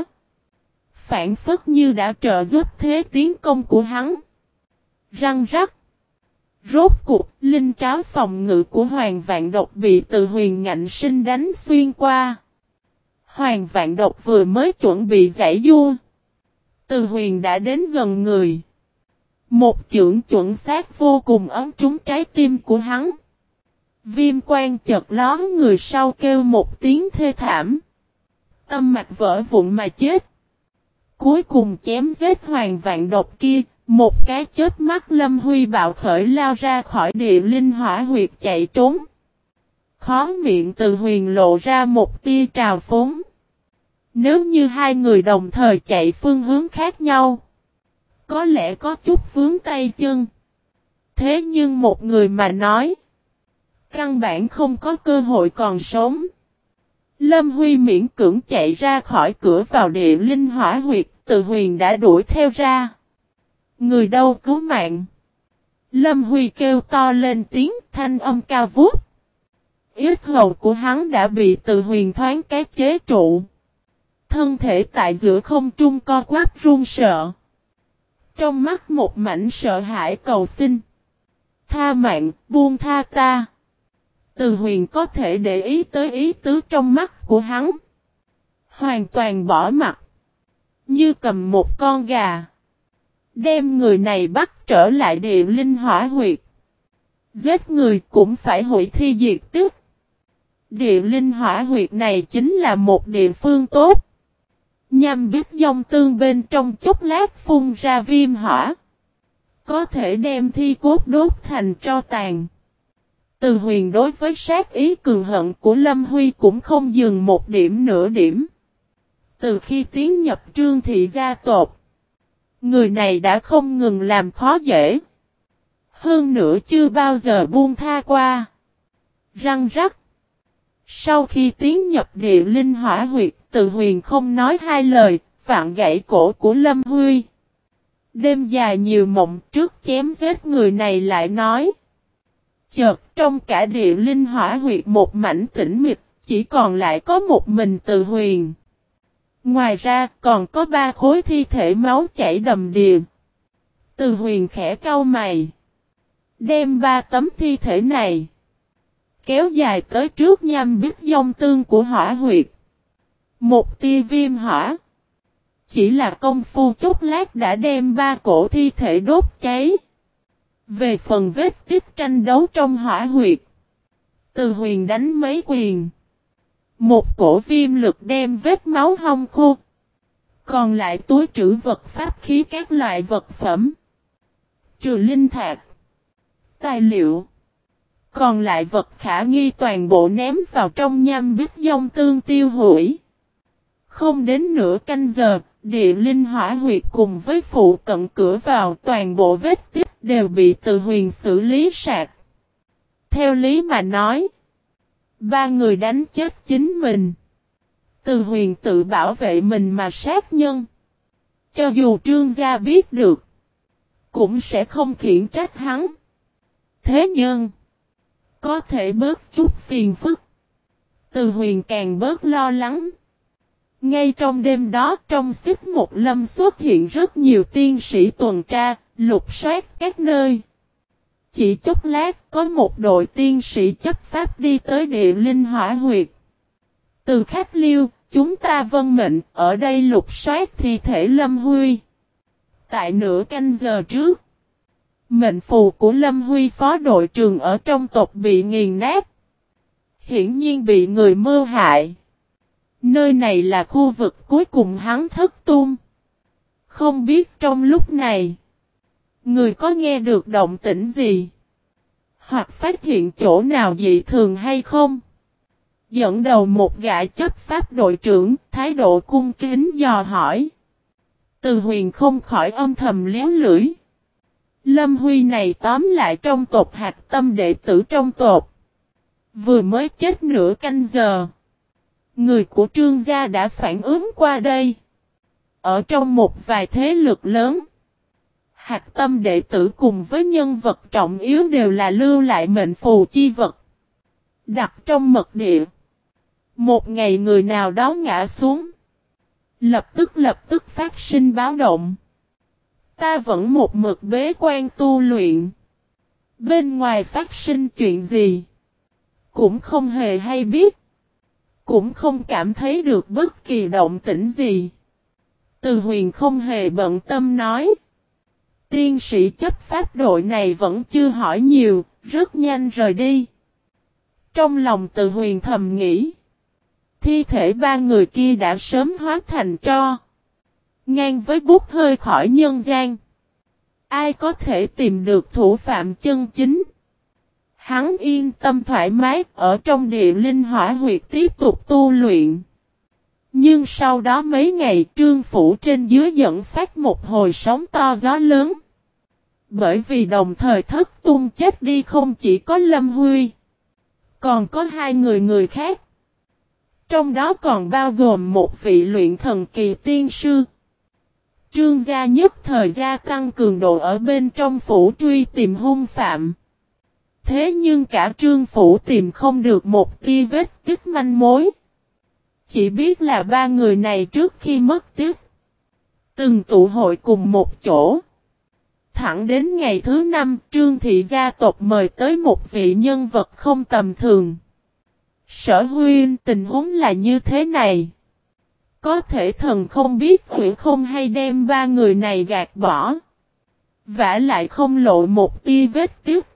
Phản phất như đã trợ giúp thế tiến công của hắn. Răng rắc. Rốt cuộc, linh tráo phòng ngự của Hoàng Vạn Độc bị Từ Huyền ngạnh sinh đánh xuyên qua. Hoàng Vạn Độc vừa mới chuẩn bị giải vua, Từ Huyền đã đến gần người. Một chưởng chuẩn xác vô cùng ấn trúng trái tim của hắn. Viêm quan chợt ló, người sau kêu một tiếng thê thảm. Tâm mạch vỡ vụn mà chết. Cuối cùng chém giết Hoàng Vạn Độc kia, một cái chớp mắt Lâm Huy bạo khởi lao ra khỏi địa linh hỏa huyệt chạy trốn. Khó miệng Từ Huyền lộ ra một tia trào phúng. Nếu như hai người đồng thời chạy phương hướng khác nhau, có lẽ có chút vướng tay chân. Thế nhưng một người mà nói, căn bản không có cơ hội còn sống. Lâm Huy miễn cưỡng chạy ra khỏi cửa vào địa linh hỏa huyệt, Từ Huyền đã đuổi theo ra. Người đâu cứu mạng? Lâm Huy kêu to lên tiếng, thanh âm cao vút. Yết hầu của hắn đã bị Từ Huyền thoáng cái chế trụ. Thân thể tại giữa không trung co quắp run sợ. Trong mắt một mảnh sợ hãi cầu xin. Tha mạng, buông tha ta. Từ Huyền có thể để ý tới ý tứ trong mắt của hắn. Hoàn toàn bỏ mặt. Như cầm một con gà. Đem người này bắt trở lại địa linh hỏa huyệt. Giết người cũng phải hủy thi diệt tức. Địa linh hỏa huyệt này chính là một địa phương tốt. Nhằm biết dòng tương bên trong chốc lát phun ra viêm hỏa. Có thể đem thi cốt đốt thành tro tàn. Từ Huyền đối với sát ý cường hận của Lâm Huy cũng không dừng một điểm nửa điểm. Từ khi tiến nhập Trương thị gia tộc, người này đã không ngừng làm khó dễ. Hơn nữa chưa bao giờ buông tha qua. Răng rắc. Sau khi tiến nhập địa linh hỏa huyệt, Từ Huyền không nói hai lời, vặn gãy cổ của Lâm Huy. Đêm dài nhiều mộng, trước chém giết người này lại nói. Chợt trong cả địa linh hỏa huyệt một mảnh tĩnh mịch, chỉ còn lại có một mình Từ Huyền. Ngoài ra còn có ba khối thi thể máu chảy đầm đìa. Từ Huyền khẽ cau mày. Đem ba tấm thi thể này kéo dài tới trước nham bích dông tương của hỏa huyệt. Một tia viêm hỏa. Chỉ là công phu chốc lát đã đem ba cổ thi thể đốt cháy. Về phần vết tích tranh đấu trong hỏa huyệt, Từ Huyền đánh mấy quyền. Một cổ viêm lực đem vết máu hong khô. Còn lại túi trữ vật pháp khí các loại vật phẩm. Trừ linh thạch, tài liệu. Còn lại vật khả nghi toàn bộ ném vào trong nham bích dông tương tiêu hủy. Không đến nửa canh giờ, địa linh hỏa huyệt cùng với phụ cận cửa vào toàn bộ vết tích đều bị Từ Huyền xử lý sạch. Theo lý mà nói, ba người đánh chết chính mình. Từ Huyền tự bảo vệ mình mà sát nhân. Cho dù Trương gia biết được, cũng sẽ không khiển trách hắn. Thế nhưng, có thể bớt chút phiền phức. Từ Huyền càng bớt lo lắng. Ngay trong đêm đó, trong xích một lâm xuất hiện rất nhiều tiên sĩ tuần tra, lục soát các nơi. Chỉ chốc lát, có một đội tiên sĩ chấp pháp đi tới địa linh hỏa huyệt. Từ Khách Liêu, chúng ta vân mệnh, ở đây lục soát thi thể Lâm Huy. Tại nửa canh giờ trước, mệnh phù của Lâm Huy phó đội trưởng ở trong tộc bị nghiền nát. Hiển nhiên bị người mưu hại. Nơi này là khu vực cuối cùng hắn thất tung. Không biết trong lúc này, người có nghe được động tĩnh gì? Hoặc phát hiện chỗ nào dị thường hay không? Dẫn đầu một gã chấp pháp đội trưởng, thái độ cung kính dò hỏi. Từ Huyền không khỏi âm thầm liếu lưỡi. Lâm Huy này tóm lại trong tộc hạt tâm đệ tử trong tộc. Vừa mới chết nửa canh giờ. Người của Trương gia đã phản ứng qua đây. Ở trong một vài thế lực lớn, hạt tâm đệ tử cùng với nhân vật trọng yếu đều là lưu lại mệnh phù chi vật. Đặt trong mật địa. Một ngày người nào đó ngã xuống, lập tức lập tức phát sinh báo động. Ta vẫn một mực bế quan tu luyện. Bên ngoài phát sinh chuyện gì, cũng không hề hay biết. Cũng không cảm thấy được bất kỳ động tĩnh gì. Từ Huyền không hề bận tâm nói. Tiên sĩ chấp pháp đội này vẫn chưa hỏi nhiều, rất nhanh rời đi. Trong lòng Từ Huyền thầm nghĩ. Thi thể ba người kia đã sớm hóa thành tro. Ngang với bút hơi khỏi nhân gian. Ai có thể tìm được thủ phạm chân chính? Hắn yên tâm thoải mái ở trong địa linh hỏa huyệt tiếp tục tu luyện. Nhưng sau đó mấy ngày Trương Phủ trên dưới dẫn phát một hồi sóng to gió lớn. Bởi vì đồng thời thất tung chết đi không chỉ có Lâm Huy, còn có hai người người khác. Trong đó còn bao gồm một vị luyện thần kỳ tiên sư. Trương gia nhất thời gia tăng cường độ ở bên trong phủ truy tìm hung phạm. Thế nhưng cả Trương Phủ tìm không được một tia vết tích manh mối. Chỉ biết là ba người này trước khi mất tích, từng tụ hội cùng một chỗ. Thẳng đến ngày thứ năm, Trương thị gia tộc mời tới một vị nhân vật không tầm thường. Sở Huynh, tình huống là như thế này. Có thể thần không biết hủy không hay đem ba người này gạt bỏ. Vả lại không lộ một tia vết tích.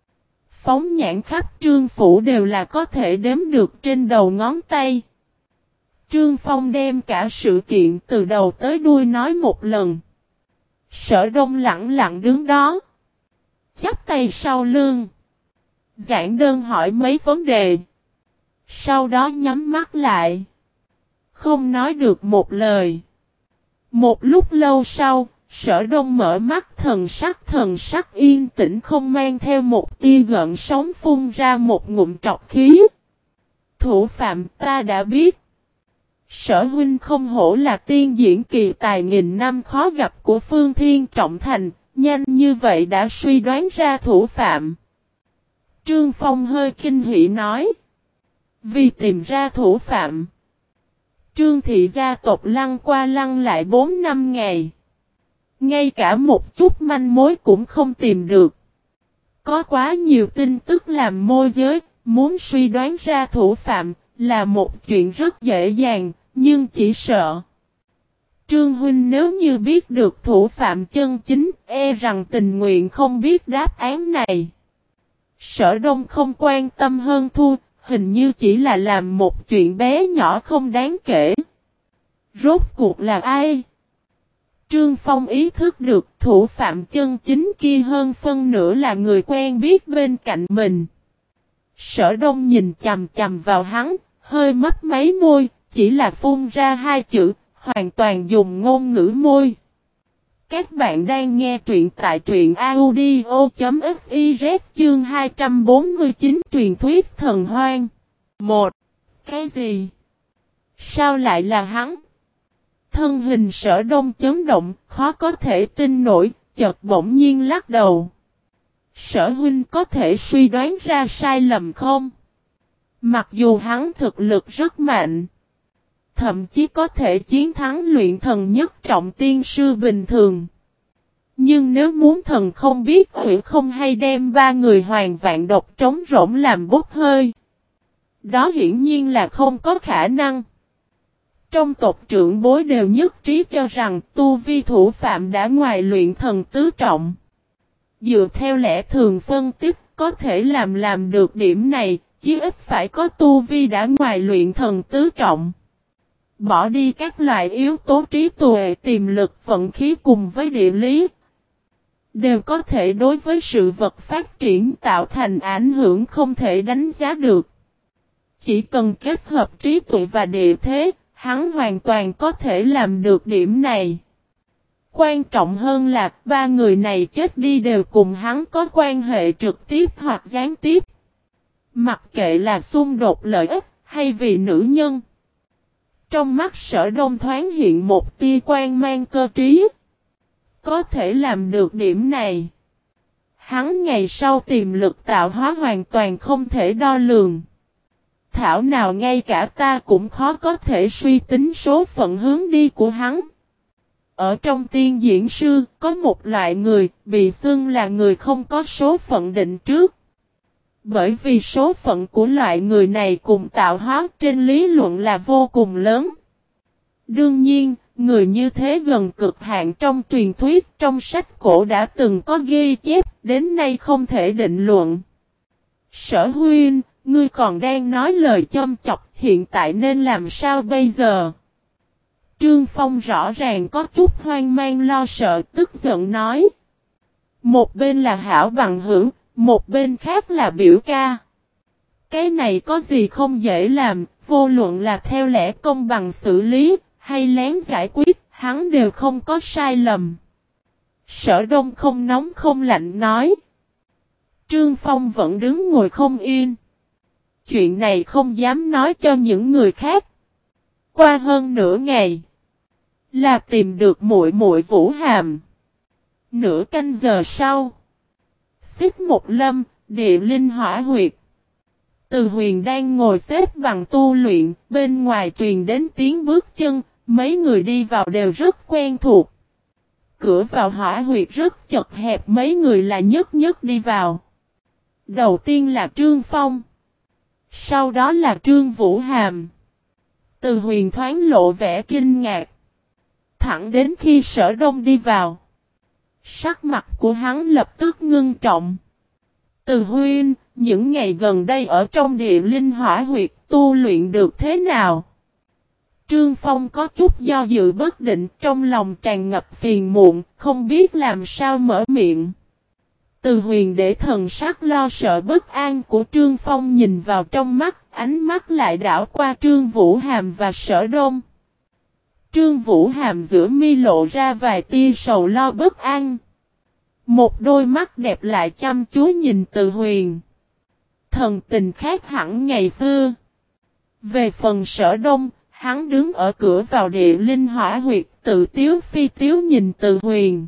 Phóng nhãn khắp Trương Phủ đều là có thể đếm được trên đầu ngón tay. Trương Phong đem cả sự kiện từ đầu tới đuôi nói một lần. Sở Đông lặng lặng đứng đó, chắp tay sau lưng, giảng đơn hỏi mấy vấn đề. Sau đó nhắm mắt lại, không nói được một lời. Một lúc lâu sau, Sở Đông mở mắt, thần sắc thần sắc yên tĩnh không mang theo một tia gợn sóng, phun ra một ngụm trọc khí. Thủ phạm ta đã biết. Sở Huynh không hổ là tiên diễn kỳ tài nghìn năm khó gặp của Phương Thiên Trọng Thành, nhanh như vậy đã suy đoán ra thủ phạm. Trương Phong hơi kinh hỉ nói. Vì tìm ra thủ phạm, Trương thị gia tộc lăn qua lăn lại bốn năm ngày. Ngay cả một chút manh mối cũng không tìm được. Có quá nhiều tin tức làm môi giới, muốn suy đoán ra thủ phạm là một chuyện rất dễ dàng, nhưng chỉ sợ. Trương huynh nếu như biết được thủ phạm chân chính, e rằng tình nguyện không biết đáp án này. Sở Đông không quan tâm hơn thua, hình như chỉ là làm một chuyện bé nhỏ không đáng kể. Rốt cuộc là ai? Trương Phong ý thức được thủ phạm chân chính kia hơn phân nửa là người quen biết bên cạnh mình. Sở Đông nhìn chằm chằm vào hắn, hơi mấp máy môi, chỉ là phun ra hai chữ, hoàn toàn dùng ngôn ngữ môi. Các bạn đang nghe truyện tại truyện audio.fiz chương hai trăm bốn mươi chín truyền thuyết thần hoang. Một. Cái gì? Sao lại là hắn? Thân hình Sở Đông chấn động, khó có thể tin nổi, chợt bỗng nhiên lắc đầu. Sở huynh có thể suy đoán ra sai lầm không? Mặc dù hắn thực lực rất mạnh, thậm chí có thể chiến thắng luyện thần nhất trọng tiên sư bình thường. Nhưng nếu muốn thần không biết hủy không hay đem ba người hoàn vạn độc trống rỗng làm bốc hơi, đó hiển nhiên là không có khả năng. Trong tộc trưởng bối đều nhất trí cho rằng tu vi thủ phạm đã ngoài luyện thần tứ trọng. Dựa theo lẽ thường phân tích có thể làm làm được điểm này, chí ít phải có tu vi đã ngoài luyện thần tứ trọng. Bỏ đi các loại yếu tố trí tuệ, tiềm lực, vận khí cùng với địa lý, đều có thể đối với sự vật phát triển tạo thành ảnh hưởng không thể đánh giá được. Chỉ cần kết hợp trí tuệ và địa thế, hắn hoàn toàn có thể làm được điểm này. Quan trọng hơn là ba người này chết đi đều cùng hắn có quan hệ trực tiếp hoặc gián tiếp. Mặc kệ là xung đột lợi ích hay vì nữ nhân. Trong mắt Sở Đông thoáng hiện một tia quan mang cơ trí. Có thể làm được điểm này. Hắn ngày sau tiềm lực tạo hóa hoàn toàn không thể đo lường. Thảo nào ngay cả ta cũng khó có thể suy tính số phận hướng đi của hắn. Ở trong tiên diễn sư, có một loại người bị xưng là người không có số phận định trước. Bởi vì số phận của loại người này cùng tạo hóa trên lý luận là vô cùng lớn. Đương nhiên, người như thế gần cực hạn trong truyền thuyết trong sách cổ đã từng có ghi chép, đến nay không thể định luận. Sở huynh, ngươi còn đang nói lời châm chọc, hiện tại nên làm sao bây giờ? Trương Phong rõ ràng có chút hoang mang lo sợ, tức giận nói. Một bên là hảo bằng hữu, một bên khác là biểu ca. Cái này có gì không dễ làm, vô luận là theo lẽ công bằng xử lý, hay lén giải quyết, hắn đều không có sai lầm. Sở Đông không nóng không lạnh nói. Trương Phong vẫn đứng ngồi không yên. Chuyện này không dám nói cho những người khác. Qua hơn nửa ngày, là tìm được muội muội Vũ Hàm. Nửa canh giờ sau, Xích Một Lâm, Địa Linh Hỏa Huyệt. Từ Huyền đang ngồi xếp bằng tu luyện, bên ngoài truyền đến tiếng bước chân, mấy người đi vào đều rất quen thuộc. Cửa vào hỏa huyệt rất chật hẹp, mấy người là nhất nhất đi vào. Đầu tiên là Trương Phong, sau đó là Trương Vũ Hàm. Từ Huyền thoáng lộ vẻ kinh ngạc. Thẳng đến khi Sở Đông đi vào, sắc mặt của hắn lập tức ngưng trọng. Từ Huynh, những ngày gần đây ở trong Địa Linh Hỏa Huyệt tu luyện được thế nào? Trương Phong có chút do dự bất định, trong lòng tràn ngập phiền muộn, không biết làm sao mở miệng. Từ Huyền để thần sắc lo sợ bất an của Trương Phong nhìn vào trong mắt, ánh mắt lại đảo qua Trương Vũ Hàm và Sở Đông. Trương Vũ Hàm giữa mi lộ ra vài tia sầu lo bất an. Một đôi mắt đẹp lại chăm chú nhìn Từ Huyền. Thần tình khác hẳn ngày xưa. Về phần Sở Đông, hắn đứng ở cửa vào Địa Linh Hỏa Huyệt, tự tiếu phi tiếu nhìn Từ Huyền.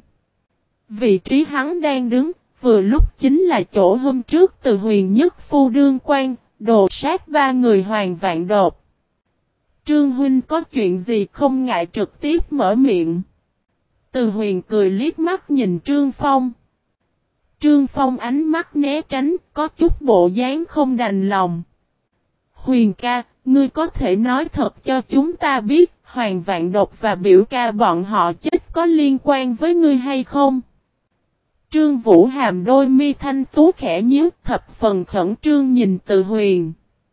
Vị trí hắn đang đứng, vừa lúc chính là chỗ hôm trước Từ Huyền nhất phu đương quan, đồ sát ba người Hoàng Vạn Đột. Trương huynh có chuyện gì không ngại trực tiếp mở miệng. Từ Huyền cười liếc mắt nhìn Trương Phong. Trương Phong ánh mắt né tránh, có chút bộ dáng không đành lòng. Huyền ca, ngươi có thể nói thật cho chúng ta biết, Hoàng Vạn Độc và biểu ca bọn họ chết có liên quan với ngươi hay không? Trương Vũ Hàm đôi mi thanh tú khẽ nhíu, thập phần khẩn trương nhìn Từ Huyền.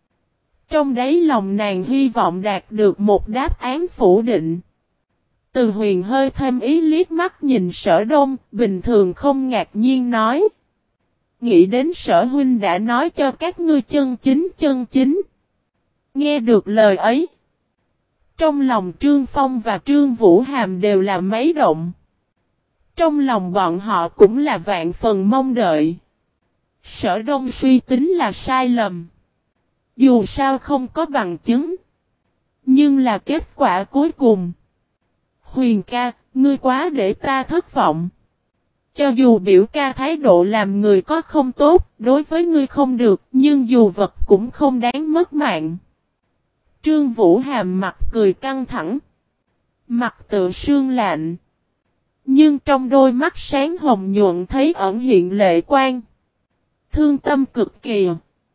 Trong đáy lòng nàng hy vọng đạt được một đáp án phủ định. Từ Huyền hơi thêm ý liếc mắt nhìn Sở Đông, bình thường không ngạc nhiên nói. Nghĩ đến Sở huynh đã nói cho các ngươi chân chính chân chính. Nghe được lời ấy. Trong lòng Trương Phong và Trương Vũ Hàm đều là mấy động. Trong lòng bọn họ cũng là vạn phần mong đợi. Sở Đông suy tính là sai lầm. Dù sao không có bằng chứng. Nhưng là kết quả cuối cùng. Huyền ca, ngươi quá để ta thất vọng. Cho dù biểu ca thái độ làm người có không tốt, đối với ngươi không được, nhưng dù vật cũng không đáng mất mạng. Trương Vũ Hàm mặt cười căng thẳng. Mặt tự sương lạnh. Nhưng trong đôi mắt sáng hồng nhuận thấy ẩn hiện lệ quan. Thương tâm cực kỳ.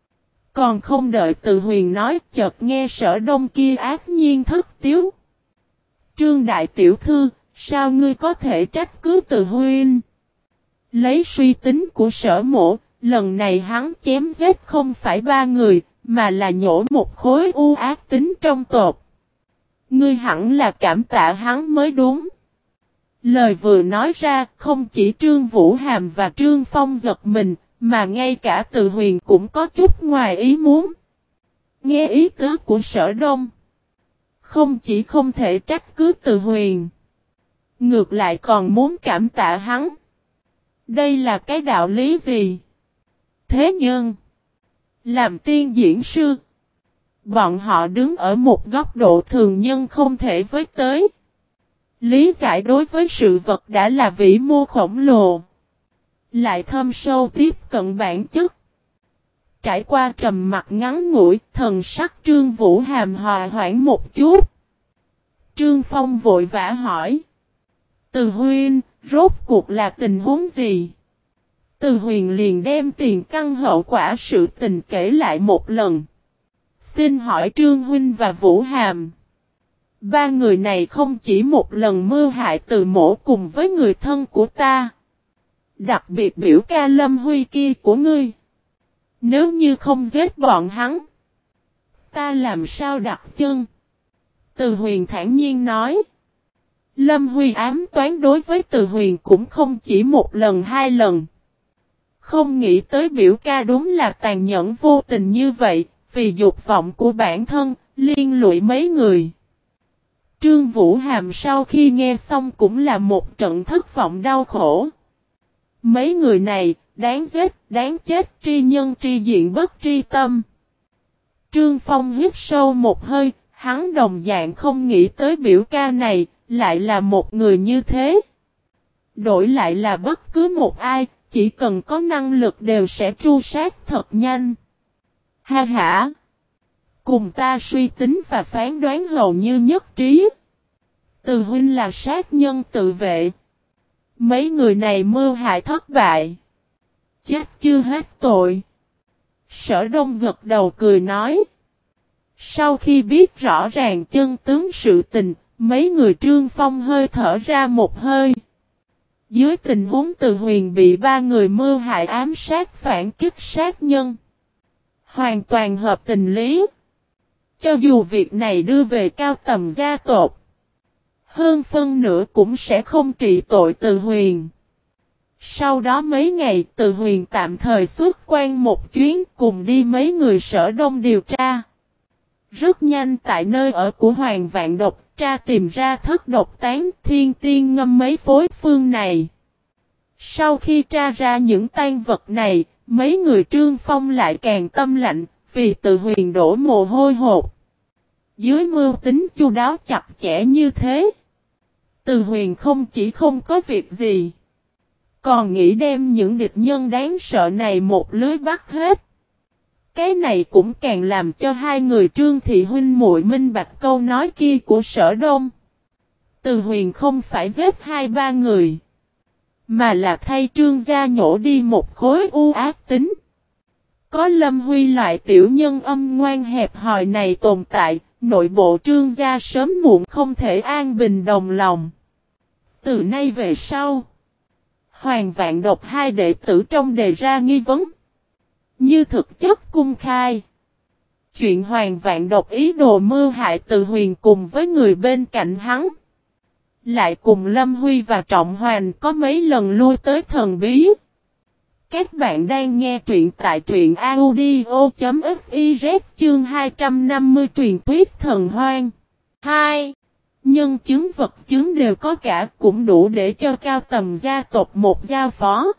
Còn không đợi Từ Huyền nói, chợt nghe Sở Đông kia ác nhiên thất tiếu. Trương đại tiểu thư, sao ngươi có thể trách cứ Từ huynh? Lấy suy tính của Sở Mộ, lần này hắn chém giết không phải ba người, mà là nhổ một khối u ác tính trong tột. Ngươi hẳn là cảm tạ hắn mới đúng. Lời vừa nói ra, không chỉ Trương Vũ Hàm và Trương Phong giật mình, mà ngay cả Từ Huyền cũng có chút ngoài ý muốn. Nghe ý tứ của Sở Đông. Không chỉ không thể trách cứ Từ Huyền. Ngược lại còn muốn cảm tạ hắn. Đây là cái đạo lý gì? Thế nhưng, làm tiên diễn sư, bọn họ đứng ở một góc độ thường nhân không thể với tới. Lý giải đối với sự vật đã là vĩ mô khổng lồ. Lại thâm sâu tiếp cận bản chất. Trải qua trầm mặt ngắn ngủi, thần sắc Trương Vũ Hàm hòa hoãn một chút. Trương Phong vội vã hỏi. Từ huynh, rốt cuộc là tình huống gì? Từ Huyền liền đem tiền căn hậu quả sự tình kể lại một lần. Xin hỏi Trương huynh và Vũ Hàm. Ba người này không chỉ một lần mưu hại Từ Mỗ cùng với người thân của ta. Đặc biệt biểu ca Lâm Huy kia của ngươi. Nếu như không giết bọn hắn, ta làm sao đặt chân? Từ Huyền thản nhiên nói. Lâm Huy ám toán đối với Từ Huyền cũng không chỉ một lần hai lần. Không nghĩ tới biểu ca đúng là tàn nhẫn vô tình như vậy, vì dục vọng của bản thân, liên lụy mấy người. Trương Vũ Hàm sau khi nghe xong cũng là một trận thất vọng đau khổ. Mấy người này, đáng giết, đáng chết, tri nhân tri diện bất tri tâm. Trương Phong hít sâu một hơi, hắn đồng dạng không nghĩ tới biểu ca này, lại là một người như thế. Đổi lại là bất cứ một ai, chỉ cần có năng lực đều sẽ tru sát thật nhanh. Ha ha! Cùng ta suy tính và phán đoán hầu như nhất trí. Từ huynh là sát nhân tự vệ. Mấy người này mưu hại thất bại. Chết chưa hết tội. Sở Đông gật đầu cười nói. Sau khi biết rõ ràng chân tướng sự tình, mấy người Trương Phong hơi thở ra một hơi. Dưới tình huống Từ Huyền bị ba người mưu hại ám sát phản kích sát nhân. Hoàn toàn hợp tình lý. Cho dù việc này đưa về cao tầm gia tộc, hơn phân nửa cũng sẽ không trị tội Từ Huyền. Sau đó mấy ngày Từ Huyền tạm thời xuất quan một chuyến cùng đi mấy người Sở Đông điều tra. Rất nhanh tại nơi ở của Hoàng Vạn Độc tra tìm ra thất độc tán thiên tiên ngâm mấy phối phương này. Sau khi tra ra những tang vật này, mấy người Trương Phong lại càng tâm lạnh vì Từ Huyền đổ mồ hôi hột. Dưới mưu tính chu đáo chặt chẽ như thế, Từ Huyền không chỉ không có việc gì, còn nghĩ đem những địch nhân đáng sợ này một lưới bắt hết. Cái này cũng càng làm cho hai người Trương Thị huynh muội minh bạch câu nói kia của Sở Đông. Từ Huyền không phải giết hai ba người, mà là thay Trương gia nhổ đi một khối u ác tính. Có Lâm Huy loại tiểu nhân âm ngoan hẹp hòi này tồn tại, nội bộ Trương gia sớm muộn không thể an bình đồng lòng. Từ nay về sau, Hoàng Vạn Độc hai đệ tử trong đề ra nghi vấn, như thực chất cung khai. Chuyện Hoàng Vạn Độc ý đồ mưu hại Từ Huyền cùng với người bên cạnh hắn, lại cùng Lâm Huy và Trọng Hoành có mấy lần lui tới thần bí. Các bạn đang nghe truyện tại truyện audio.fiz chương hai trăm năm mươi truyền thuyết thần hoang. hai. Nhân chứng vật chứng đều có cả, cũng đủ để cho cao tầm gia tộc một giao phó.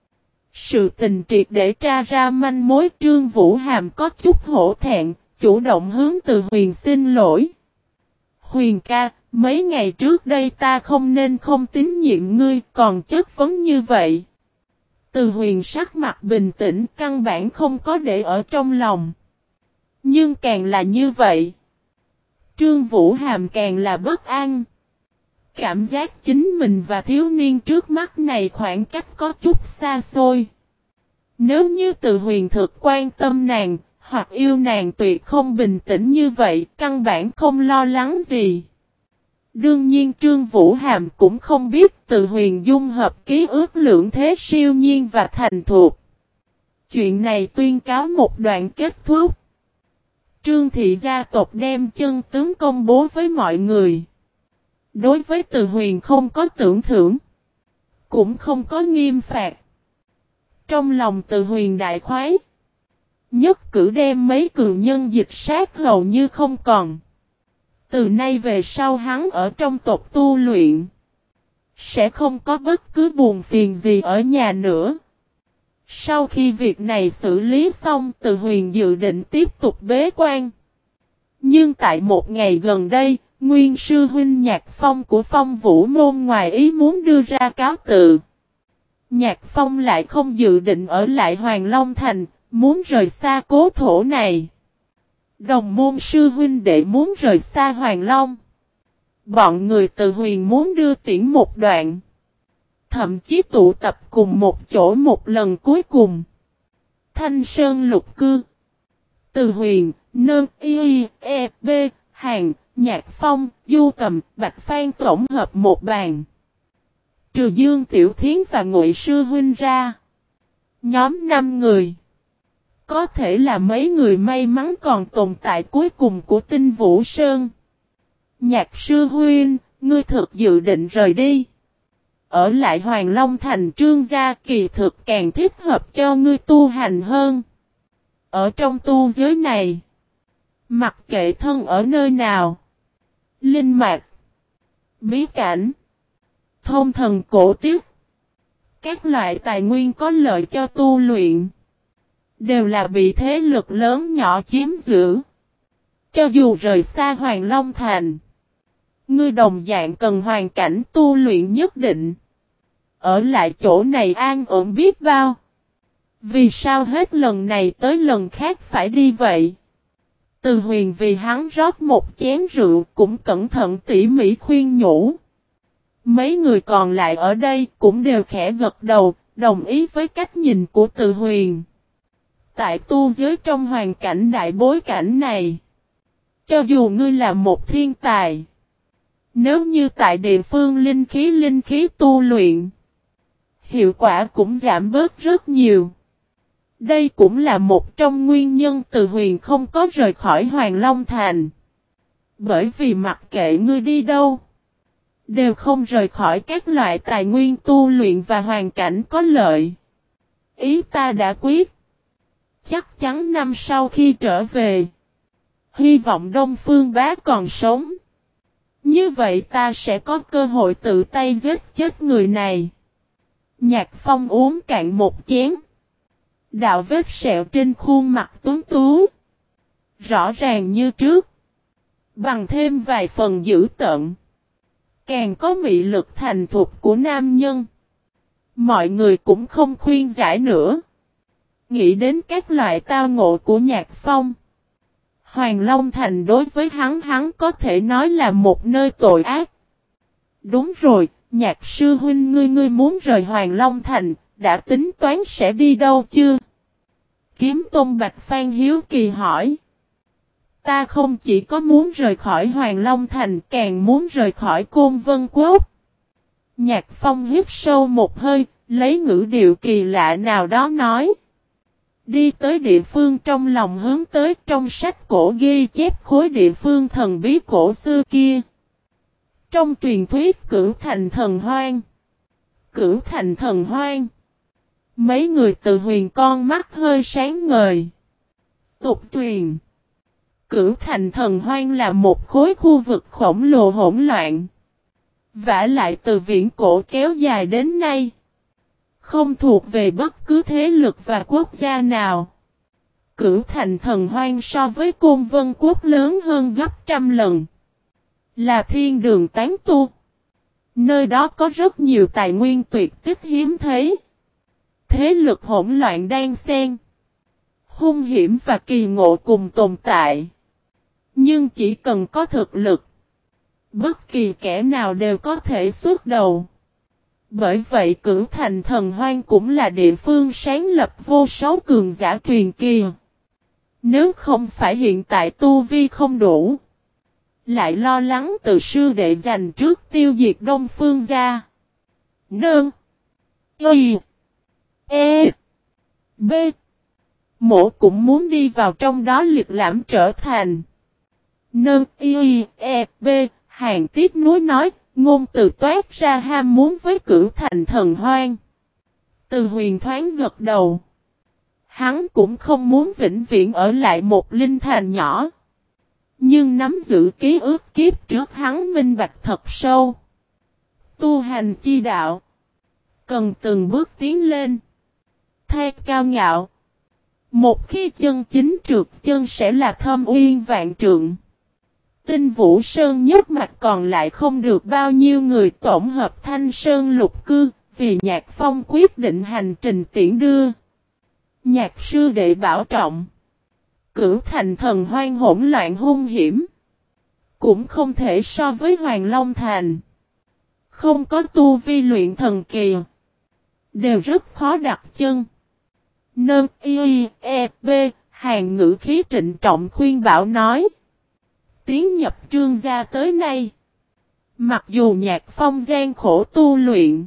Sự tình triệt để tra ra manh mối. Trương Vũ Hàm có chút hổ thẹn, chủ động hướng Từ Huyền xin lỗi. Huyền ca, mấy ngày trước đây ta không nên không tín nhiệm ngươi, còn chất vấn như vậy. Từ Huyền sắc mặt bình tĩnh, căn bản không có để ở trong lòng. Nhưng càng là như vậy, Trương Vũ Hàm càng là bất an. Cảm giác chính mình và thiếu niên trước mắt này khoảng cách có chút xa xôi. Nếu như Từ Huyền thực quan tâm nàng, hoặc yêu nàng tuyệt không bình tĩnh như vậy, căn bản không lo lắng gì. Đương nhiên Trương Vũ Hàm cũng không biết Từ Huyền dung hợp ký ức lượng thế siêu nhiên và thành thuộc. Chuyện này tuyên cáo một đoạn kết thúc. Trương thị gia tộc đem chân tướng công bố với mọi người. Đối với Từ Huyền không có tưởng thưởng, cũng không có nghiêm phạt. Trong lòng Từ Huyền đại khoái, nhất cử đem mấy cường nhân dịch sát hầu như không còn. Từ nay về sau hắn ở trong tộc tu luyện, sẽ không có bất cứ buồn phiền gì ở nhà nữa. Sau khi việc này xử lý xong, Từ Huyền dự định tiếp tục bế quan. Nhưng tại một ngày gần đây, nguyên sư huynh Nhạc Phong của Phong Vũ Môn ngoài ý muốn đưa ra cáo từ. Nhạc Phong lại không dự định ở lại Hoàng Long Thành, muốn rời xa cố thổ này. Đồng môn sư huynh đệ muốn rời xa Hoàng Long. Bọn người Từ Huyền muốn đưa tiễn một đoạn. Thậm chí tụ tập cùng một chỗ một lần cuối cùng. Thanh Sơn Lục Cư, Từ Huyền, Nơn Y E B, Hàng, Nhạc Phong, Du Cầm, Bạch Phan tổng hợp một bàn. Trừ Dương Tiểu Thiến và Ngụy Sư Huynh ra, nhóm năm người. Có thể là mấy người may mắn còn tồn tại cuối cùng của Tinh Vũ Sơn. Nhạc Sư Huynh, ngươi thực dự định rời đi. Ở lại Hoàng Long Thành Trương gia kỳ thực càng thích hợp cho ngươi tu hành hơn. Ở trong tu giới này, mặc kệ thân ở nơi nào, linh mạch, bí cảnh, thông thần cổ tiếp, các loại tài nguyên có lợi cho tu luyện, đều là bị thế lực lớn nhỏ chiếm giữ. Cho dù rời xa Hoàng Long Thành, ngươi đồng dạng cần hoàn cảnh tu luyện nhất định. Ở lại chỗ này an ổn biết bao. Vì sao hết lần này tới lần khác phải đi vậy? Từ Huyền vì hắn rót một chén rượu cũng cẩn thận tỉ mỉ khuyên nhủ. Mấy người còn lại ở đây cũng đều khẽ gật đầu, đồng ý với cách nhìn của Từ Huyền. Tại tu giới trong hoàn cảnh đại bối cảnh này, cho dù ngươi là một thiên tài, nếu như tại địa phương linh khí linh khí tu luyện, hiệu quả cũng giảm bớt rất nhiều. Đây cũng là một trong nguyên nhân Từ Huyền không có rời khỏi Hoàng Long Thành. Bởi vì mặc kệ ngươi đi đâu, đều không rời khỏi các loại tài nguyên tu luyện và hoàn cảnh có lợi. Ý ta đã quyết. Chắc chắn năm sau khi trở về, hy vọng Đông Phương Bá còn sống. Như vậy ta sẽ có cơ hội tự tay giết chết người này. Nhạc Phong uống cạn một chén. Đạo vết sẹo trên khuôn mặt tuấn tú, rõ ràng như trước, bằng thêm vài phần dữ tợn, càng có mị lực thành thục của nam nhân. Mọi người cũng không khuyên giải nữa. Nghĩ đến các loại tao ngộ của Nhạc Phong. Hoàng Long Thành đối với hắn hắn có thể nói là một nơi tội ác. Đúng rồi, Nhạc sư huynh ngươi ngươi muốn rời Hoàng Long Thành, đã tính toán sẽ đi đâu chưa? Kiếm Tôn Bạch Phan hiếu kỳ hỏi. Ta không chỉ có muốn rời khỏi Hoàng Long Thành, càng muốn rời khỏi Côn Vân Quốc. Nhạc Phong hít sâu một hơi, lấy ngữ điệu kỳ lạ nào đó nói. Đi tới địa phương trong lòng hướng tới trong sách cổ ghi chép khối địa phương thần bí cổ xưa kia. Trong truyền thuyết Cửu Thành Thần Hoang. Cửu Thành Thần Hoang. Mấy người từ huyền con mắt hơi sáng ngời. Tục truyền. Cửu Thành Thần Hoang là một khối khu vực khổng lồ hỗn loạn. Vả lại từ viễn cổ kéo dài đến nay. Không thuộc về bất cứ thế lực và quốc gia nào. Cửu Thành Thần Hoang so với Côn Vân Quốc lớn hơn gấp trăm lần. Là thiên đường tán tu. Nơi đó có rất nhiều tài nguyên tuyệt tích hiếm thấy. Thế lực hỗn loạn đan xen. Hung hiểm và kỳ ngộ cùng tồn tại. Nhưng chỉ cần có thực lực. Bất kỳ kẻ nào đều có thể xuất đầu. Bởi vậy Cửu Thành Thần Hoang cũng là địa phương sáng lập vô số cường giả truyền kỳ. Nếu không phải hiện tại tu vi không đủ. Lại lo lắng từ sư đệ giành trước tiêu diệt Đông Phương gia. Nương. Y. E. B. Mộ cũng muốn đi vào trong đó liệt lãm trở thành. Nương. Y. E. B. Hàng tiếc nuối nói. Ngôn từ toát ra ham muốn với Cửu Thành Thần Hoang. Từ huyền thoáng gật đầu. Hắn cũng không muốn vĩnh viễn ở lại một linh thành nhỏ. Nhưng nắm giữ ký ức kiếp trước hắn minh bạch thật sâu. Tu hành chi đạo. Cần từng bước tiến lên. Thay cao ngạo. Một khi chân chính trượt chân sẽ là thâm uyên vạn trượng. Tinh Vũ Sơn nhất mạch còn lại không được bao nhiêu người tổng hợp Thanh Sơn lục cư, vì Nhạc Phong quyết định hành trình tiễn đưa. Nhạc sư đệ bảo trọng. Cửu Thành Thần Hoang hỗn loạn hung hiểm. Cũng không thể so với Hoàng Long Thành. Không có tu vi luyện thần kỳ. Đều rất khó đặt chân. Nâng y e b hàng ngữ khí trịnh trọng khuyên bảo nói. Tiến nhập Trương gia tới nay. Mặc dù Nhạc Phong gian khổ tu luyện.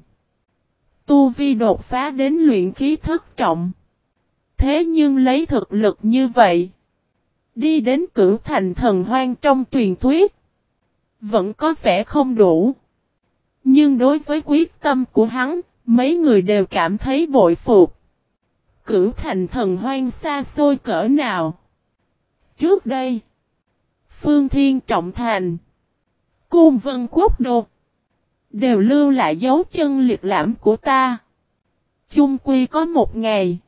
Tu vi đột phá đến luyện khí thất trọng. Thế nhưng lấy thực lực như vậy. Đi đến Cửu Thành Thần Hoang trong truyền thuyết. Vẫn có vẻ không đủ. Nhưng đối với quyết tâm của hắn, mấy người đều cảm thấy bội phục. Cửu Thành Thần Hoang xa xôi cỡ nào. Trước đây. Phương Thiên Trọng Thành. Côn Vân Quốc Đô. Đều lưu lại dấu chân liệt lãm của ta. Chung quy có một ngày.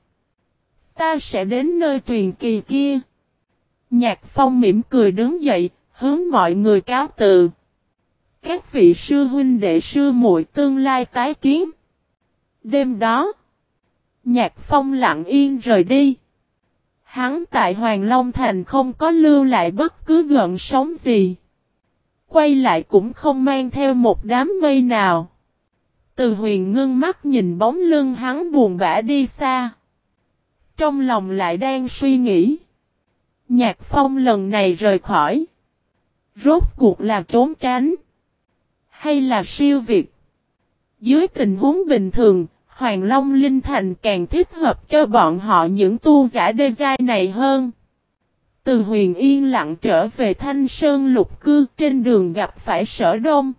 Ta sẽ đến nơi truyền kỳ kia. Nhạc Phong mỉm cười đứng dậy, hướng mọi người cáo từ. Các vị sư huynh đệ sư muội tương lai tái kiến. Đêm đó, Nhạc Phong lặng yên rời đi. Hắn tại Hoàng Long Thành không có lưu lại bất cứ gợn sóng gì. Quay lại cũng không mang theo một đám mây nào. Từ Huyền ngưng mắt nhìn bóng lưng hắn buồn bã đi xa. Trong lòng lại đang suy nghĩ. Nhạc Phong lần này rời khỏi. Rốt cuộc là trốn tránh. Hay là siêu việt. Dưới tình huống bình thường, Hoàng Long Linh Thành càng thích hợp cho bọn họ những tu giả đê giai này hơn. Từ Huyền yên lặng trở về Thanh Sơn lục cư, trên đường gặp phải Sở Đông.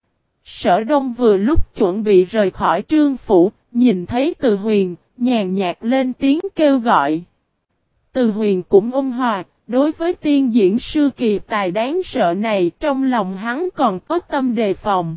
Sở Đông vừa lúc chuẩn bị rời khỏi Trương Phủ, nhìn thấy Từ Huyền, nhàn nhạt lên tiếng kêu gọi. Từ Huyền cũng ôn hòa, đối với tiên diễn sư kỳ tài đáng sợ này trong lòng hắn còn có tâm đề phòng.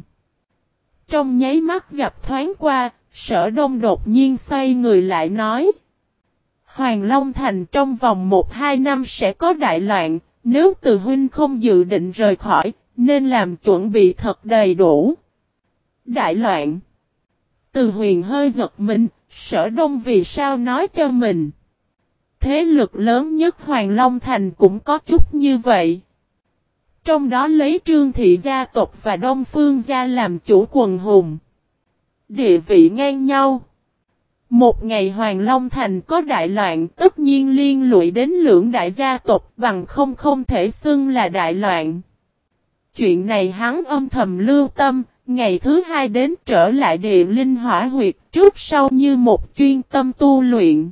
Trong nháy mắt gặp thoáng qua, Sở Đông đột nhiên xoay người lại nói. Hoàng Long Thành trong vòng một hai năm sẽ có đại loạn, nếu Từ huynh không dự định rời khỏi, nên làm chuẩn bị thật đầy đủ. Đại loạn. Từ Huyền hơi giật mình, Sở Đông vì sao nói cho mình. Thế lực lớn nhất Hoàng Long Thành cũng có chút như vậy. Trong đó lấy Trương Thị gia tộc và Đông Phương gia làm chủ quần hùng. Địa vị ngang nhau. Một ngày Hoàng Long Thành có đại loạn tất nhiên liên lụy đến lưỡng đại gia tộc bằng không không thể xưng là đại loạn. Chuyện này hắn âm thầm lưu tâm, ngày thứ hai đến trở lại địa linh hỏa huyệt trước sau như một chuyên tâm tu luyện.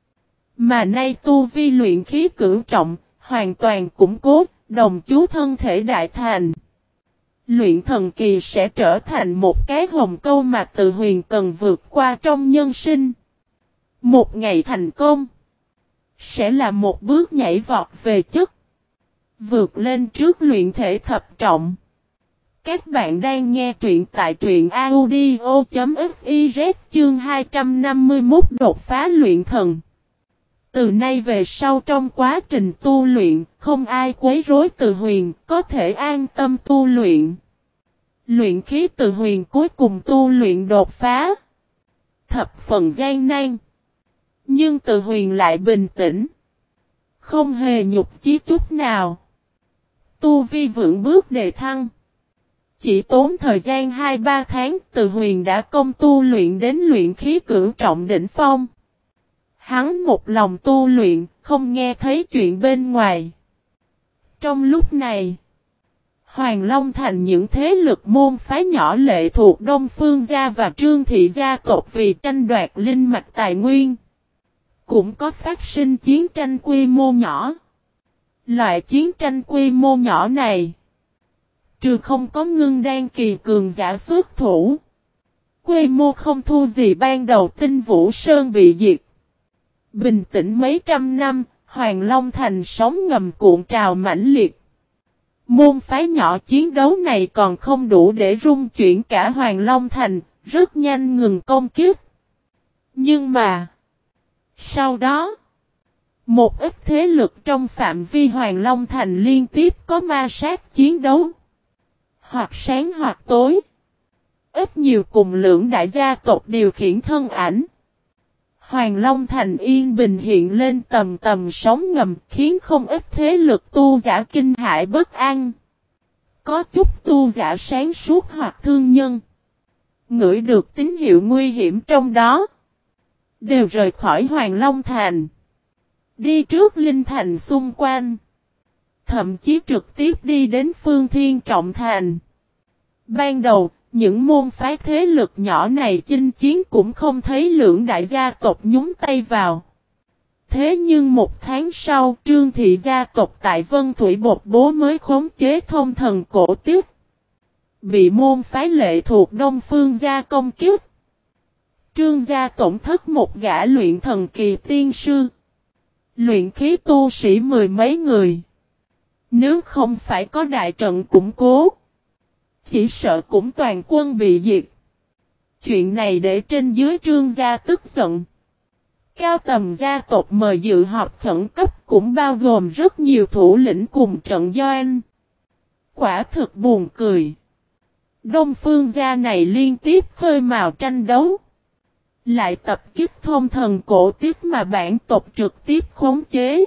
Mà nay tu vi luyện khí cửu trọng, hoàn toàn củng cố, đồng chú thân thể đại thành. Luyện thần kỳ sẽ trở thành một cái hồng câu mà Từ Huyền cần vượt qua trong nhân sinh. Một ngày thành công, sẽ là một bước nhảy vọt về chất. Vượt lên trước luyện thể thập trọng. Các bạn đang nghe truyện tại truyện audio chấm fiz chương hai trăm năm mươi mốt đột phá luyện thần. Từ nay về sau trong quá trình tu luyện, không ai quấy rối Từ Huyền, có thể an tâm tu luyện. Luyện khí Từ Huyền cuối cùng tu luyện đột phá. Thập phần gian nan. Nhưng Từ Huyền lại bình tĩnh. Không hề nhục chí chút nào. Tu vi vững bước đề thăng. Chỉ tốn thời gian hai ba tháng, Từ Huyền đã công tu luyện đến luyện khí cửu trọng đỉnh phong. Hắn một lòng tu luyện, không nghe thấy chuyện bên ngoài. Trong lúc này, Hoàng Long Thành những thế lực môn phái nhỏ lệ thuộc Đông Phương gia và Trương Thị gia tộc vì tranh đoạt linh mạch tài nguyên. Cũng có phát sinh chiến tranh quy mô nhỏ. Loại chiến tranh quy mô nhỏ này, trừ không có ngưng đan kỳ cường giả xuất thủ, quy mô không thua gì ban đầu Tinh Vũ Sơn bị diệt. Bình tĩnh mấy trăm năm, Hoàng Long Thành sóng ngầm cuộn trào mãnh liệt. Môn phái nhỏ chiến đấu này còn không đủ để rung chuyển cả Hoàng Long Thành, rất nhanh ngừng công kích. Nhưng mà, sau đó, một ít thế lực trong phạm vi Hoàng Long Thành liên tiếp có ma sát chiến đấu. Hoặc sáng hoặc tối. Ít nhiều cùng lưỡng đại gia tộc điều khiển thân ảnh. Hoàng Long Thành yên bình hiện lên tầm tầm sóng ngầm khiến không ít thế lực tu giả kinh hãi bất an. Có chút tu giả sáng suốt hoặc thương nhân. Ngửi được tín hiệu nguy hiểm trong đó. Đều rời khỏi Hoàng Long Thành. Đi trước Linh Thành xung quanh. Thậm chí trực tiếp đi đến Phương Thiên Trọng Thành. Ban đầu, những môn phái thế lực nhỏ này chinh chiến cũng không thấy lưỡng đại gia tộc nhúng tay vào. Thế nhưng một tháng sau, Trương Thị gia tộc tại Vân Thủy Bột Bố mới khống chế Thông Thần Cổ Tiếp. Bị môn phái lệ thuộc Đông Phương gia công kích. Trương gia tổn thất một gã luyện thần kỳ tiên sư. Luyện khí tu sĩ mười mấy người. Nếu không phải có đại trận củng cố, chỉ sợ cũng toàn quân bị diệt. Chuyện này để trên dưới Trương gia tức giận. Cao tầm gia tộc mời dự họp khẩn cấp cũng bao gồm rất nhiều thủ lĩnh cùng trận doanh. Quả thực buồn cười. Đông Phương gia này liên tiếp khơi mào tranh đấu. Lại tập kích Thông Thần Cổ Tiếp mà bản tộc trực tiếp khống chế.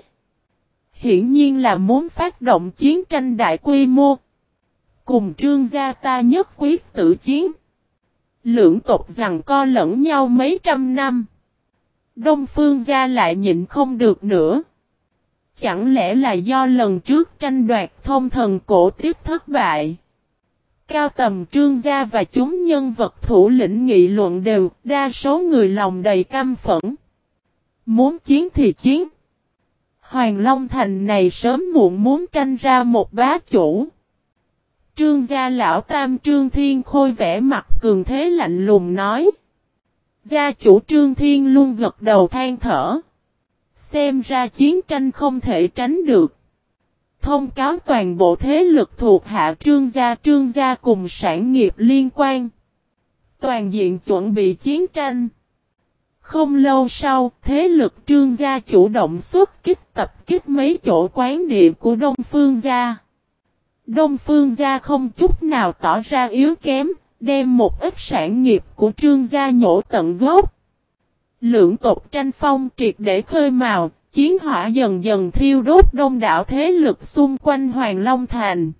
Hiển nhiên là muốn phát động chiến tranh đại quy mô. Cùng Trương gia ta nhất quyết tử chiến. Lưỡng tộc giằng co lẫn nhau mấy trăm năm. Đông Phương gia lại nhịn không được nữa. Chẳng lẽ là do lần trước tranh đoạt Thông Thần Cổ Tiếp thất bại? Cao tầm Trương gia và chúng nhân vật thủ lĩnh nghị luận đều, đa số người lòng đầy căm phẫn. Muốn chiến thì chiến. Hoàng Long Thành này sớm muộn muốn tranh ra một bá chủ. Trương gia lão tam Trương Thiên Khôi vẻ mặt cường thế lạnh lùng nói. Gia chủ Trương Thiên luôn gật đầu than thở. Xem ra chiến tranh không thể tránh được. Thông cáo toàn bộ thế lực thuộc hạ Trương gia Trương gia cùng sản nghiệp liên quan. Toàn diện chuẩn bị chiến tranh. Không lâu sau, thế lực Trương gia chủ động xuất kích tập kích mấy chỗ quán địa của Đông Phương gia. Đông Phương gia không chút nào tỏ ra yếu kém, đem một ít sản nghiệp của Trương gia nhổ tận gốc. Lưỡng tộc tranh phong triệt để khơi mào, chiến hỏa dần dần thiêu đốt đông đảo thế lực xung quanh Hoàng Long Thành.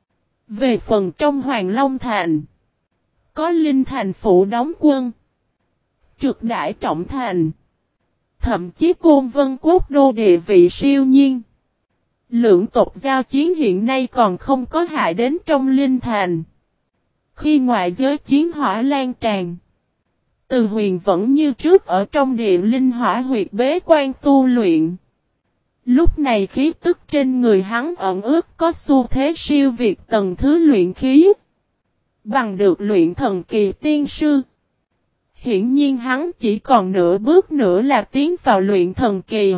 Về phần trong Hoàng Long Thành, có Linh Thành Phủ đóng quân, Trực Đãi Trọng Thành, thậm chí Côn Vân Quốc đô địa vị siêu nhiên. Lưỡng tộc giao chiến hiện nay còn không có hại đến trong Linh Thành. Khi ngoại giới chiến hỏa lan tràn, Từ Huyền vẫn như trước ở trong địa linh hỏa huyệt bế quan tu luyện. Lúc này khí tức trên người hắn ẩn ướt có xu thế siêu việt tầng thứ luyện khí. Bằng được luyện thần kỳ tiên sư. Hiển nhiên hắn chỉ còn nửa bước nữa là tiến vào luyện thần kỳ.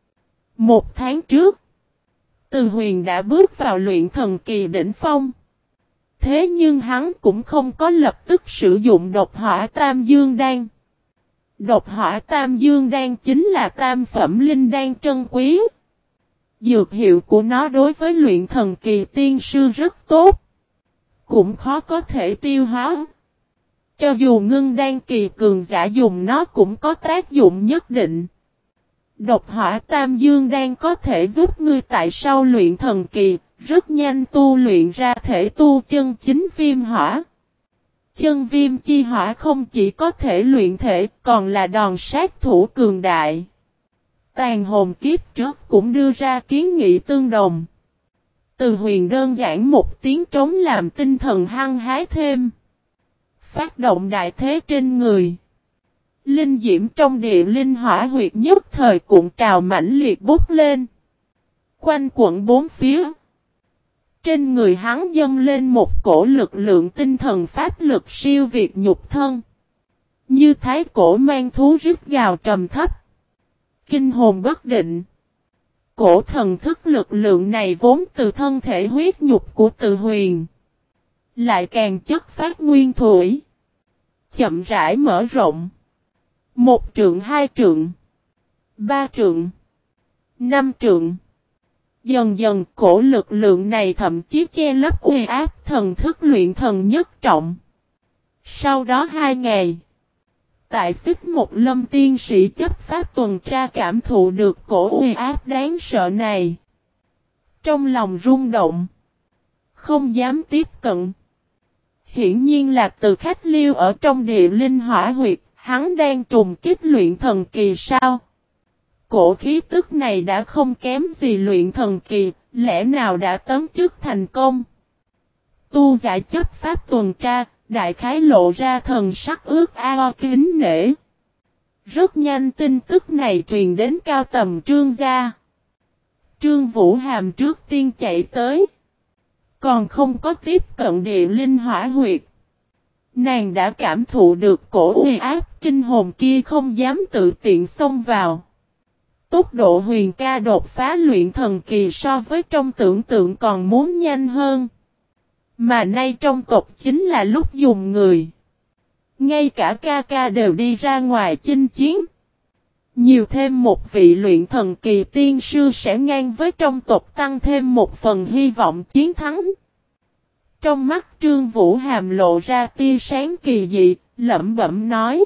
Một tháng trước, Từ Huyền đã bước vào luyện thần kỳ đỉnh phong. Thế nhưng hắn cũng không có lập tức sử dụng độc hỏa tam dương đan. Độc hỏa tam dương đan chính là tam phẩm linh đan trân quý. Dược hiệu của nó đối với luyện thần kỳ tiên sư rất tốt. Cũng khó có thể tiêu hóa. Cho dù ngưng đan kỳ cường giả dùng nó cũng có tác dụng nhất định. Độc hỏa tam dương đan có thể giúp ngươi tại sau luyện thần kỳ, rất nhanh tu luyện ra thể tu chân chính viêm hỏa. Chân viêm chi hỏa không chỉ có thể luyện thể, còn là đòn sát thủ cường đại. Tàn hồn kiếp trước cũng đưa ra kiến nghị tương đồng. Từ Huyền đơn giản một tiếng trống làm tinh thần hăng hái thêm. Phát động đại thế trên người. Linh diễm trong địa linh hỏa huyệt nhất thời cuộn trào mãnh liệt bốc lên. Quanh quẩn bốn phía. Trên người hắn dâng lên một cổ lực lượng tinh thần pháp lực siêu việt nhục thân. Như thái cổ mang thú rít gào trầm thấp. Kinh hồn bất định. Cổ thần thức lực lượng này vốn từ thân thể huyết nhục của Từ Huyền. Lại càng chất phát nguyên thủy. Chậm rãi mở rộng. Một trượng, hai trượng. Ba trượng. Năm trượng. Dần dần cổ lực lượng này thậm chí che lấp uy áp thần thức luyện thần nhất trọng. Sau đó hai ngày. Tại xích một lâm tiên sĩ chấp pháp tuần tra cảm thụ được cổ uy áp đáng sợ này. Trong lòng rung động. Không dám tiếp cận. Hiển nhiên là từ khách liêu ở trong địa linh hỏa huyệt, hắn đang trùng kích luyện thần kỳ sao? Cổ khí tức này đã không kém gì luyện thần kỳ, lẽ nào đã tấm chức thành công? Tu giả chấp pháp tuần tra, đại khái lộ ra thần sắc ước ao kính nể. Rất nhanh tin tức này truyền đến cao tầm Trương gia. Trương Vũ Hàm trước tiên chạy tới. Còn không có tiếp cận địa linh hỏa huyệt. Nàng đã cảm thụ được cổ uy áp kinh hồn kia không dám tự tiện xông vào. Tốc độ Huyền ca đột phá luyện thần kỳ so với trong tưởng tượng còn muốn nhanh hơn. Mà nay trong tộc chính là lúc dùng người. Ngay cả ca ca đều đi ra ngoài chinh chiến. Nhiều thêm một vị luyện thần kỳ tiên sư sẽ ngang với trong tộc tăng thêm một phần hy vọng chiến thắng. Trong mắt Trương Vũ Hàm lộ ra tia sáng kỳ dị, lẩm bẩm nói.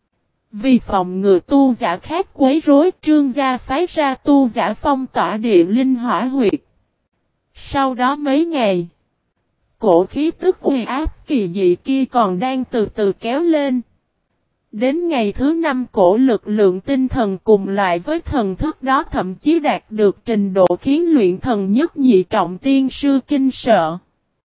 Vì phòng ngừa tu giả khác quấy rối, Trương gia phái ra tu giả phong tỏa địa linh hỏa huyệt. Sau đó mấy ngày, cổ khí tức uy áp kỳ dị kia còn đang từ từ kéo lên. Đến ngày thứ năm cổ lực lượng tinh thần cùng lại với thần thức đó thậm chí đạt được trình độ khiến luyện thần nhất nhị trọng tiên sư kinh sợ.